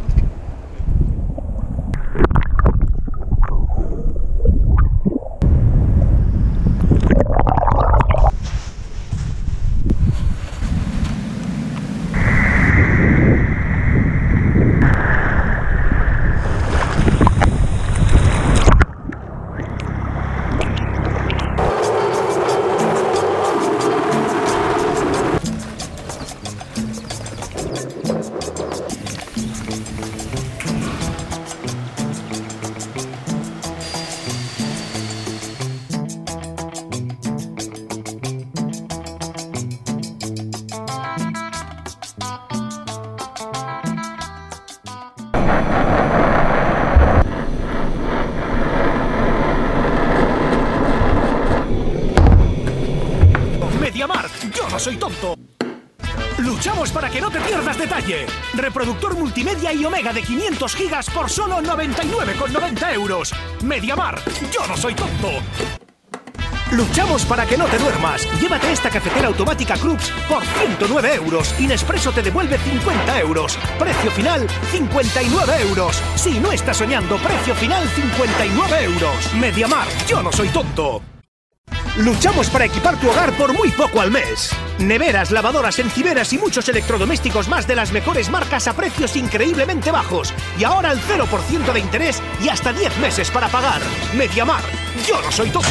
[SPEAKER 10] MediaMarkt, yo no soy tonto. Luchamos para que no te pierdas detalle. Reproductor multimedia y Omega de quinientos gigas por solo noventa y nueve con noventa euros. MediaMarkt, yo no soy tonto. Luchamos para que no te duermas. Llévate esta cafetera automática Krups por ciento nueve euros. Inespresso te devuelve cincuenta euros. Precio final, cincuenta y nueve euros. Si no estás soñando, precio final, cincuenta y nueve euros. MediaMarkt, yo no soy tonto. Luchamos para equipar tu hogar por muy poco al mes. Neveras, lavadoras, encimeras y muchos electrodomésticos más de las mejores marcas a precios increíblemente bajos. Y ahora al cero por ciento de interés y hasta diez meses para pagar. MediaMarkt, yo no soy tonto.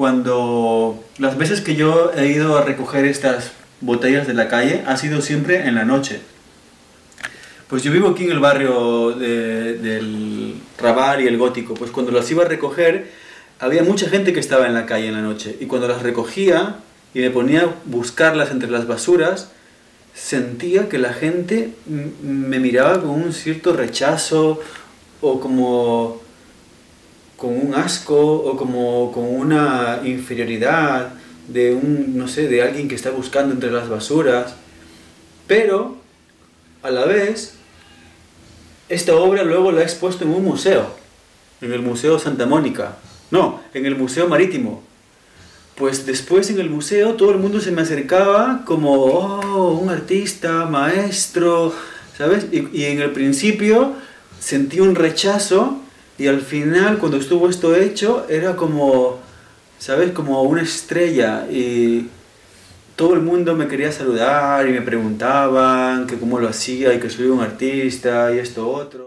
[SPEAKER 6] cuando las veces que yo he ido a recoger estas botellas de la calle ha sido siempre en la noche. Pues yo vivo aquí en el barrio de, del Raval y el Gótico, pues cuando las iba a recoger había mucha gente que estaba en la calle en la noche, y cuando las recogía y me ponía a buscarlas entre las basuras, sentía que la gente me miraba con un cierto rechazo, o como con un asco, o como con una inferioridad de un, no sé, de alguien que está buscando entre las basuras. Pero a la vez esta obra luego la he expuesto en un museo, en el Museo Santa Mónica, no, en el Museo Marítimo. Pues después en el museo todo el mundo se me acercaba como, oh, un artista, maestro, ¿sabes? Y, y en el principio sentí un rechazo, y al final cuando estuvo esto hecho era como, ¿sabes? Como una estrella, y todo el mundo me quería saludar y me preguntaban que cómo lo hacía y que soy un artista y esto otro.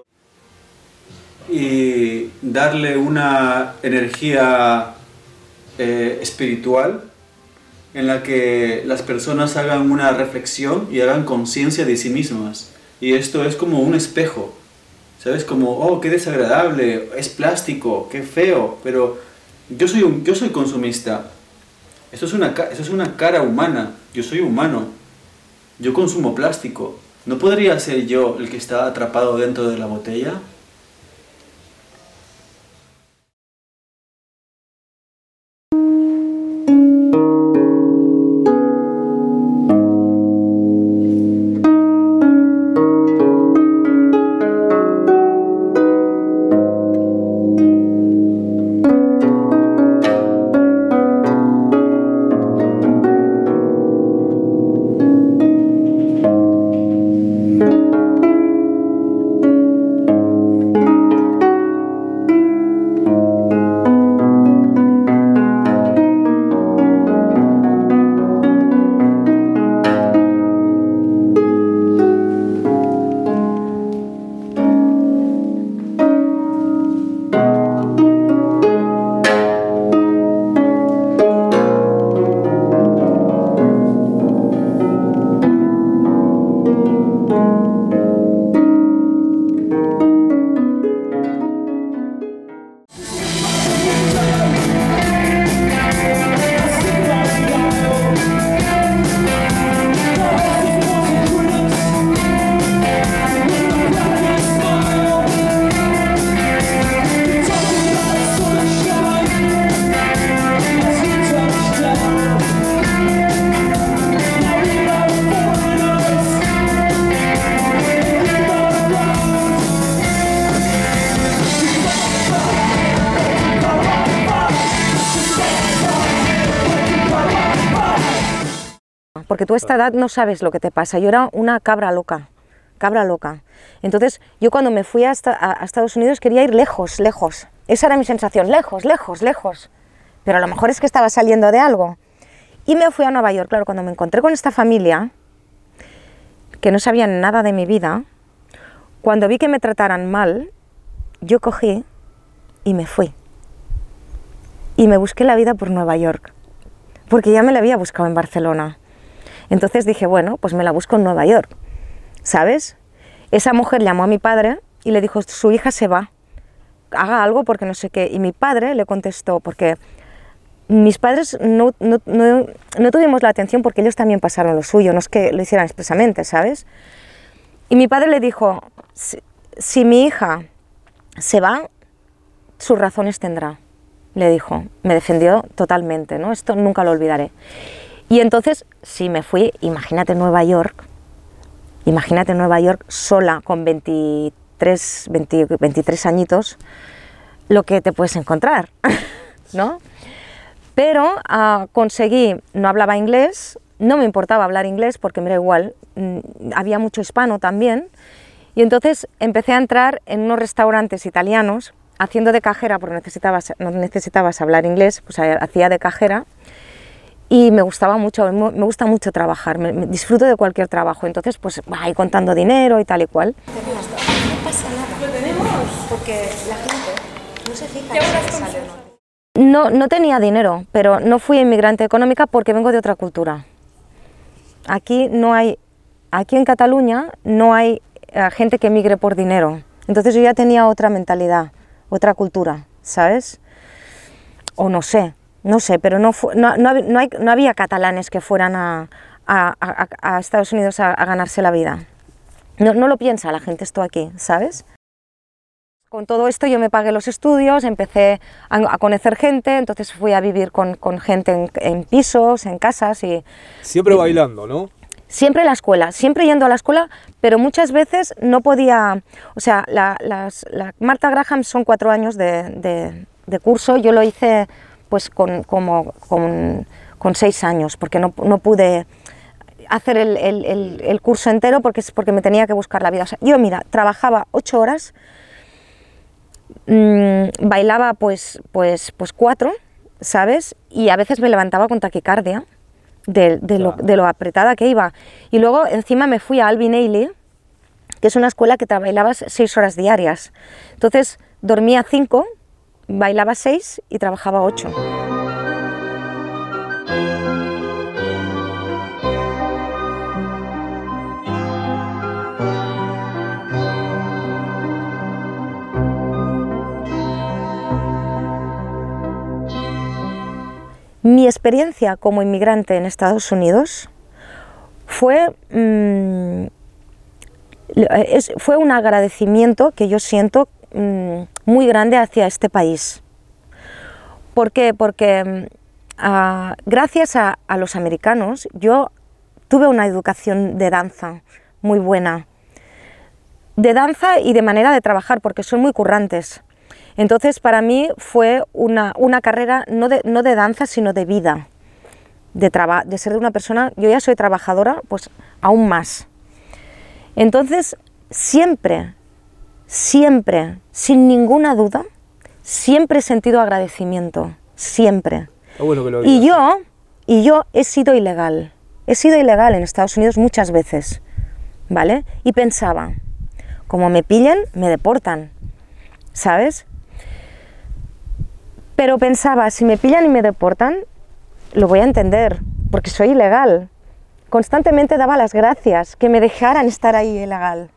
[SPEAKER 6] Y darle una energía eh, espiritual en la que las personas hagan una reflexión y hagan conciencia de sí mismas. Y esto es como un espejo, ¿sabes? Como, oh, qué desagradable, es plástico, qué feo, pero yo soy, un, yo soy consumista. Esto es, una, esto es una cara humana, yo soy humano, yo consumo plástico. ¿No podría ser yo el que está atrapado dentro de la botella?
[SPEAKER 8] Porque tú a esta edad no sabes lo que te pasa. Yo era una cabra loca, cabra loca. Entonces yo cuando me fui a, a, a Estados Unidos quería ir lejos, lejos. Esa era mi sensación, lejos, lejos, lejos. Pero a lo mejor es que estaba saliendo de algo. Y me fui a Nueva York. Claro, cuando me encontré con esta familia, que no sabían nada de mi vida, cuando vi que me trataran mal, yo cogí y me fui. Y me busqué la vida por Nueva York, porque ya me la había buscado en Barcelona. Entonces dije, bueno, pues me la busco en Nueva York, ¿sabes? Esa mujer llamó a mi padre y le dijo, su hija se va, haga algo porque no sé qué. Y mi padre le contestó, porque mis padres no, no, no, no tuvimos la atención porque ellos también pasaron lo suyo, no es que lo hicieran expresamente, ¿sabes? Y mi padre le dijo, si, si mi hija se va, sus razones tendrá, le dijo. Me defendió totalmente, ¿no? Esto nunca lo olvidaré. Y entonces, sí, me fui, imagínate Nueva York, imagínate Nueva York sola, con veintitrés, veinte, veintitrés añitos, lo que te puedes encontrar, ¿no? Pero uh, conseguí, no hablaba inglés, no me importaba hablar inglés porque me era igual, mm, había mucho hispano también, y entonces empecé a entrar en unos restaurantes italianos, haciendo de cajera, porque necesitabas, no necesitabas hablar inglés, pues hacía de cajera, y me gustaba mucho, me gusta mucho trabajar, me, me disfruto de cualquier trabajo, entonces pues ahí contando dinero y tal y cual.
[SPEAKER 15] No pasa nada. Lo tenemos. Porque la gente no se fija en si sale o no.
[SPEAKER 8] No, no tenía dinero, pero no fui inmigrante económica porque vengo de otra cultura. Aquí no hay, aquí en Cataluña no hay uh, gente que migre por dinero. Entonces yo ya tenía otra mentalidad, otra cultura, ¿sabes? O no sé, no sé, pero no, fu no, no, no, hay, no había catalanes que fueran a, a, a, a Estados Unidos a, a ganarse la vida. No, no lo piensa la gente esto aquí, ¿sabes? Con todo esto yo me pagué los estudios, empecé a, a conocer gente, entonces fui a vivir con, con gente en, en pisos, en casas y...
[SPEAKER 9] Siempre
[SPEAKER 8] y,
[SPEAKER 9] bailando, ¿no?
[SPEAKER 8] Siempre en la escuela, siempre yendo a la escuela, pero muchas veces no podía... O sea, la, las, la Martha Graham son cuatro años de, de, de curso, yo lo hice pues con, como, con, con seis años, porque no, no pude hacer el, el, el, el curso entero porque, porque me tenía que buscar la vida. O sea, yo, mira, trabajaba ocho horas... Mm, bailaba pues, pues, pues cuatro, ¿sabes? Y a veces me levantaba con taquicardia de, de, lo, de lo apretada que iba. Y luego encima me fui a Albin Ailey, que es una escuela que bailabas seis horas diarias. Entonces dormía cinco, bailaba seis y trabajaba ocho. Mi experiencia como inmigrante en Estados Unidos fue, mmm, es, fue un agradecimiento que yo siento mmm, muy grande hacia este país. ¿Por qué? Porque uh, gracias a, a los americanos yo tuve una educación de danza muy buena. De danza y de manera de trabajar, porque son muy currantes. Entonces, para mí fue una, una carrera no de, no de danza, sino de vida, de, de ser una persona, yo ya soy trabajadora, pues aún más. Entonces, siempre, siempre, sin ninguna duda, siempre he sentido agradecimiento, siempre.
[SPEAKER 9] Ah, bueno que lo
[SPEAKER 8] y, yo, y yo he sido ilegal, he sido ilegal en Estados Unidos muchas veces, ¿vale? Y pensaba, como me pillen, me deportan, ¿sabes? Pero pensaba, si me pillan y me deportan, lo voy a entender, porque soy ilegal. Constantemente daba las gracias, que me dejaran estar ahí ilegal.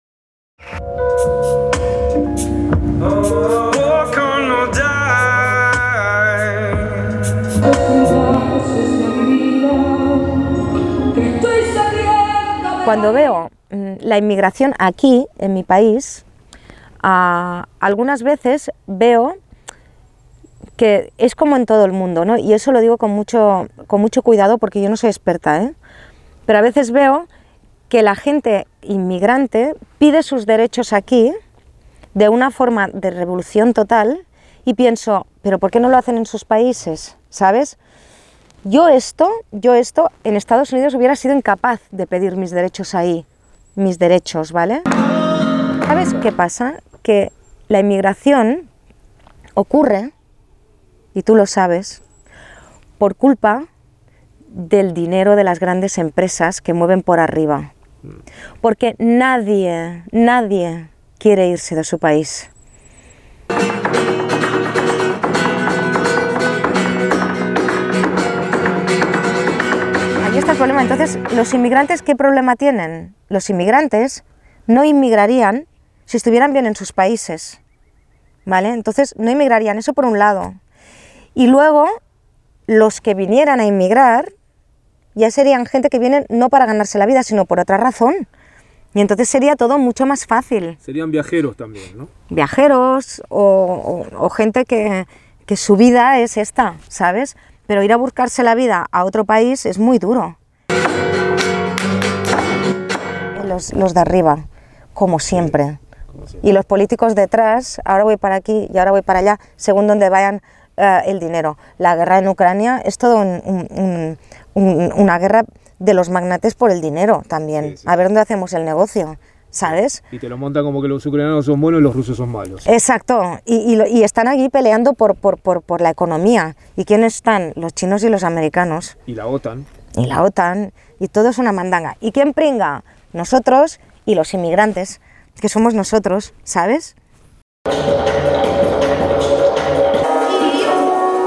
[SPEAKER 8] Cuando veo mmm, la inmigración aquí, en mi país, uh, algunas veces veo que es como en todo el mundo, ¿no? Y eso lo digo con mucho, con mucho cuidado porque yo no soy experta, ¿eh? Pero a veces veo que la gente inmigrante pide sus derechos aquí de una forma de revolución total y pienso, ¿pero por qué no lo hacen en sus países? ¿Sabes? Yo esto, yo esto en Estados Unidos hubiera sido incapaz de pedir mis derechos ahí, mis derechos, ¿vale? ¿Sabes qué pasa? Que la inmigración ocurre, y tú lo sabes, por culpa del dinero de las grandes empresas que mueven por arriba. Porque nadie, nadie quiere irse de su país. Ahí está el problema. Entonces, ¿los inmigrantes qué problema tienen? Los inmigrantes no inmigrarían si estuvieran bien en sus países, ¿vale? Entonces, no inmigrarían, eso por un lado. Y luego, los que vinieran a inmigrar ya serían gente que vienen no para ganarse la vida, sino por otra razón. Y entonces sería todo mucho más fácil.
[SPEAKER 9] Serían viajeros también, ¿no?
[SPEAKER 8] Viajeros o, o, o gente que, que su vida es esta, ¿sabes? Pero ir a buscarse la vida a otro país es muy duro. Los, los de arriba, como siempre. Como siempre. Y los políticos detrás, ahora voy para aquí y ahora voy para allá, según donde vayan uh, el dinero. La guerra en Ucrania es todo un, un, un, un, una guerra de los magnates por el dinero también. Sí, sí. A ver dónde hacemos el negocio, ¿sabes?
[SPEAKER 9] Y te lo montan como que los ucranianos son buenos y los rusos son malos.
[SPEAKER 8] Exacto, y, y, lo, y están aquí peleando por, por, por, por la economía. ¿Y quiénes están? Los chinos y los americanos.
[SPEAKER 9] Y la OTAN.
[SPEAKER 8] Y la OTAN, y todo es una mandanga. ¿Y quién pringa? Nosotros y los inmigrantes, que somos nosotros, ¿sabes?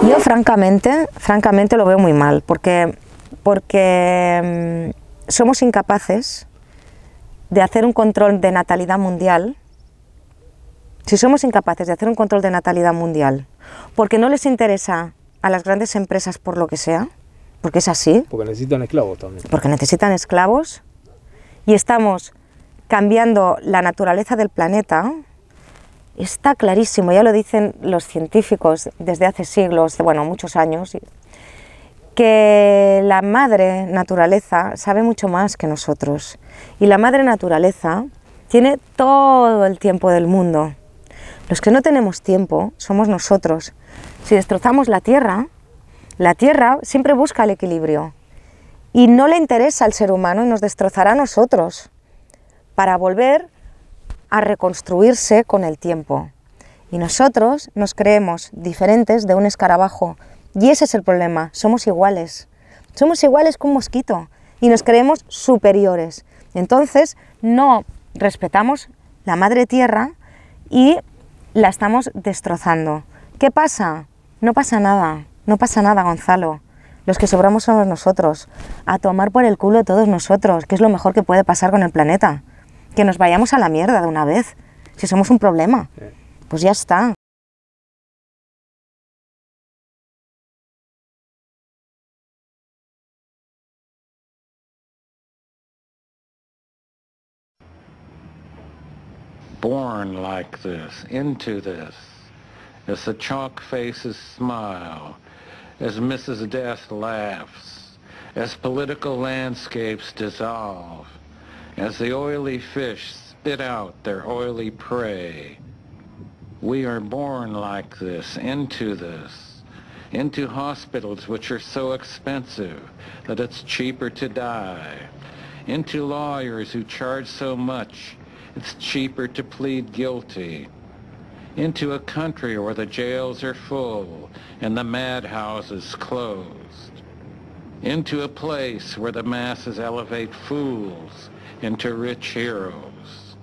[SPEAKER 8] Yo francamente, francamente lo veo muy mal, porque, porque mm, somos incapaces de hacer un control de natalidad mundial. Si somos incapaces de hacer un control de natalidad mundial, porque no les interesa a las grandes empresas por lo que sea, porque es así.
[SPEAKER 9] Porque necesitan esclavos también.
[SPEAKER 8] Porque necesitan esclavos, y estamos cambiando la naturaleza del planeta. Está clarísimo, ya lo dicen los científicos desde hace siglos, bueno, muchos años, que la madre naturaleza sabe mucho más que nosotros. Y la madre naturaleza tiene todo el tiempo del mundo. Los que no tenemos tiempo somos nosotros. Si destrozamos la tierra, la tierra siempre busca el equilibrio. Y no le interesa al ser humano y nos destrozará a nosotros para volver a reconstruirse con el tiempo. Y nosotros nos creemos diferentes de un escarabajo. Y ese es el problema, somos iguales. Somos iguales que un mosquito y nos creemos superiores. Entonces no respetamos la madre tierra y la estamos destrozando. ¿Qué pasa? No pasa nada, no pasa nada, Gonzalo. Los que sobramos somos nosotros. A tomar por el culo todos nosotros, que es lo mejor que puede pasar con el planeta. Que nos vayamos a la mierda de una vez, si somos un problema. Pues ya está.
[SPEAKER 11] Born like this, into this, as the chalk faces smile, as Missus Death laughs, as political landscapes dissolve, as the oily fish spit out their oily prey. We are born like this, into this, into hospitals which are so expensive that it's cheaper to die, into lawyers who charge so much it's cheaper to plead guilty, into a country where the jails are full and the madhouses closed, into a place where the masses elevate fools into rich heroes.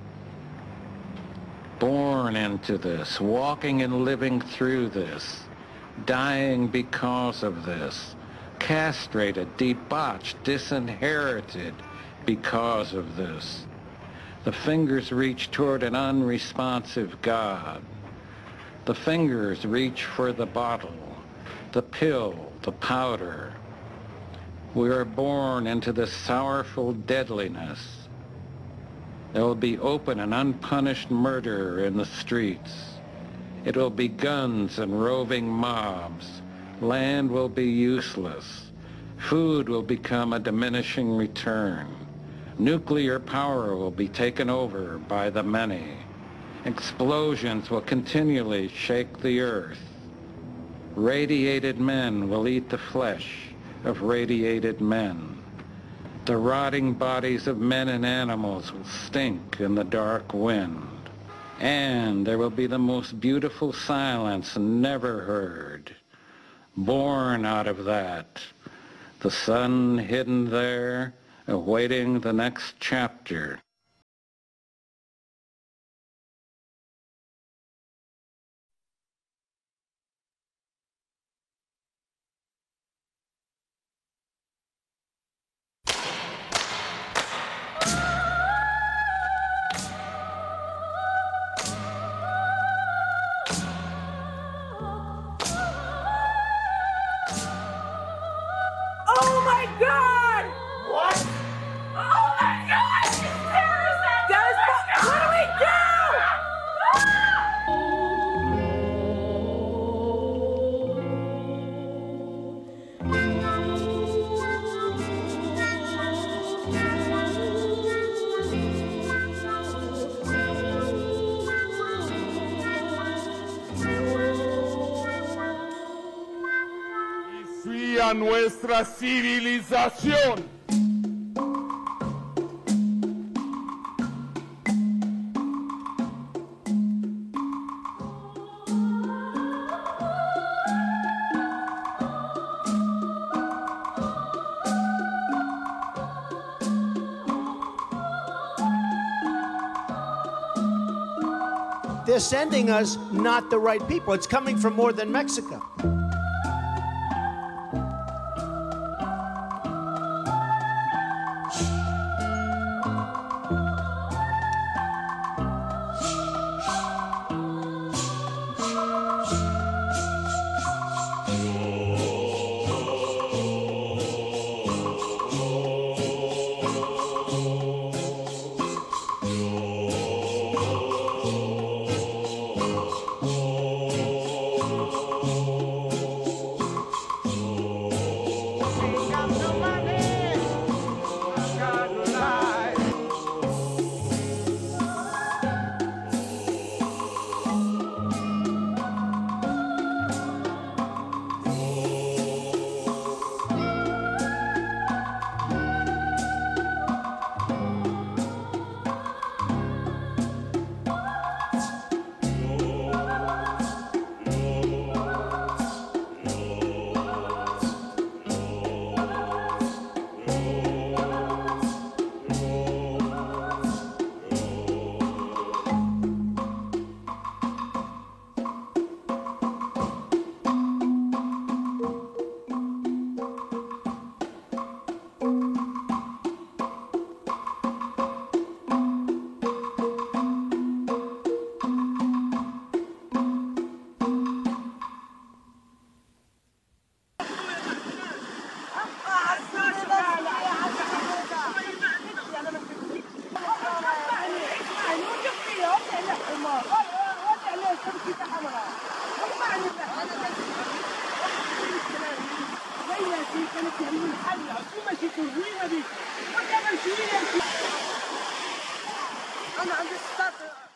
[SPEAKER 11] Born into this, walking and living through this, dying because of this, castrated, debauched, disinherited because of this. The fingers reach toward an unresponsive God. The fingers reach for the bottle, the pill, the powder. We are born into this sorrowful deadliness. There will be open and unpunished murder in the streets. It will be guns and roving mobs. Land will be useless. Food will become a diminishing return. Nuclear power will be taken over by the many. Explosions will continually shake the earth. Radiated men will eat the flesh of radiated men. The rotting bodies of men and animals will stink in the dark wind. And there will be the most beautiful silence never heard. Born out of that, the sun hidden there, awaiting the next chapter.
[SPEAKER 2] Oh my God! What? Oh my God! It's terrorism! Dennis, what, what do we
[SPEAKER 4] Y a nuestra civilización.
[SPEAKER 12] They're sending us not the right people. It's coming from more than Mexico.
[SPEAKER 2] انا عندي ستة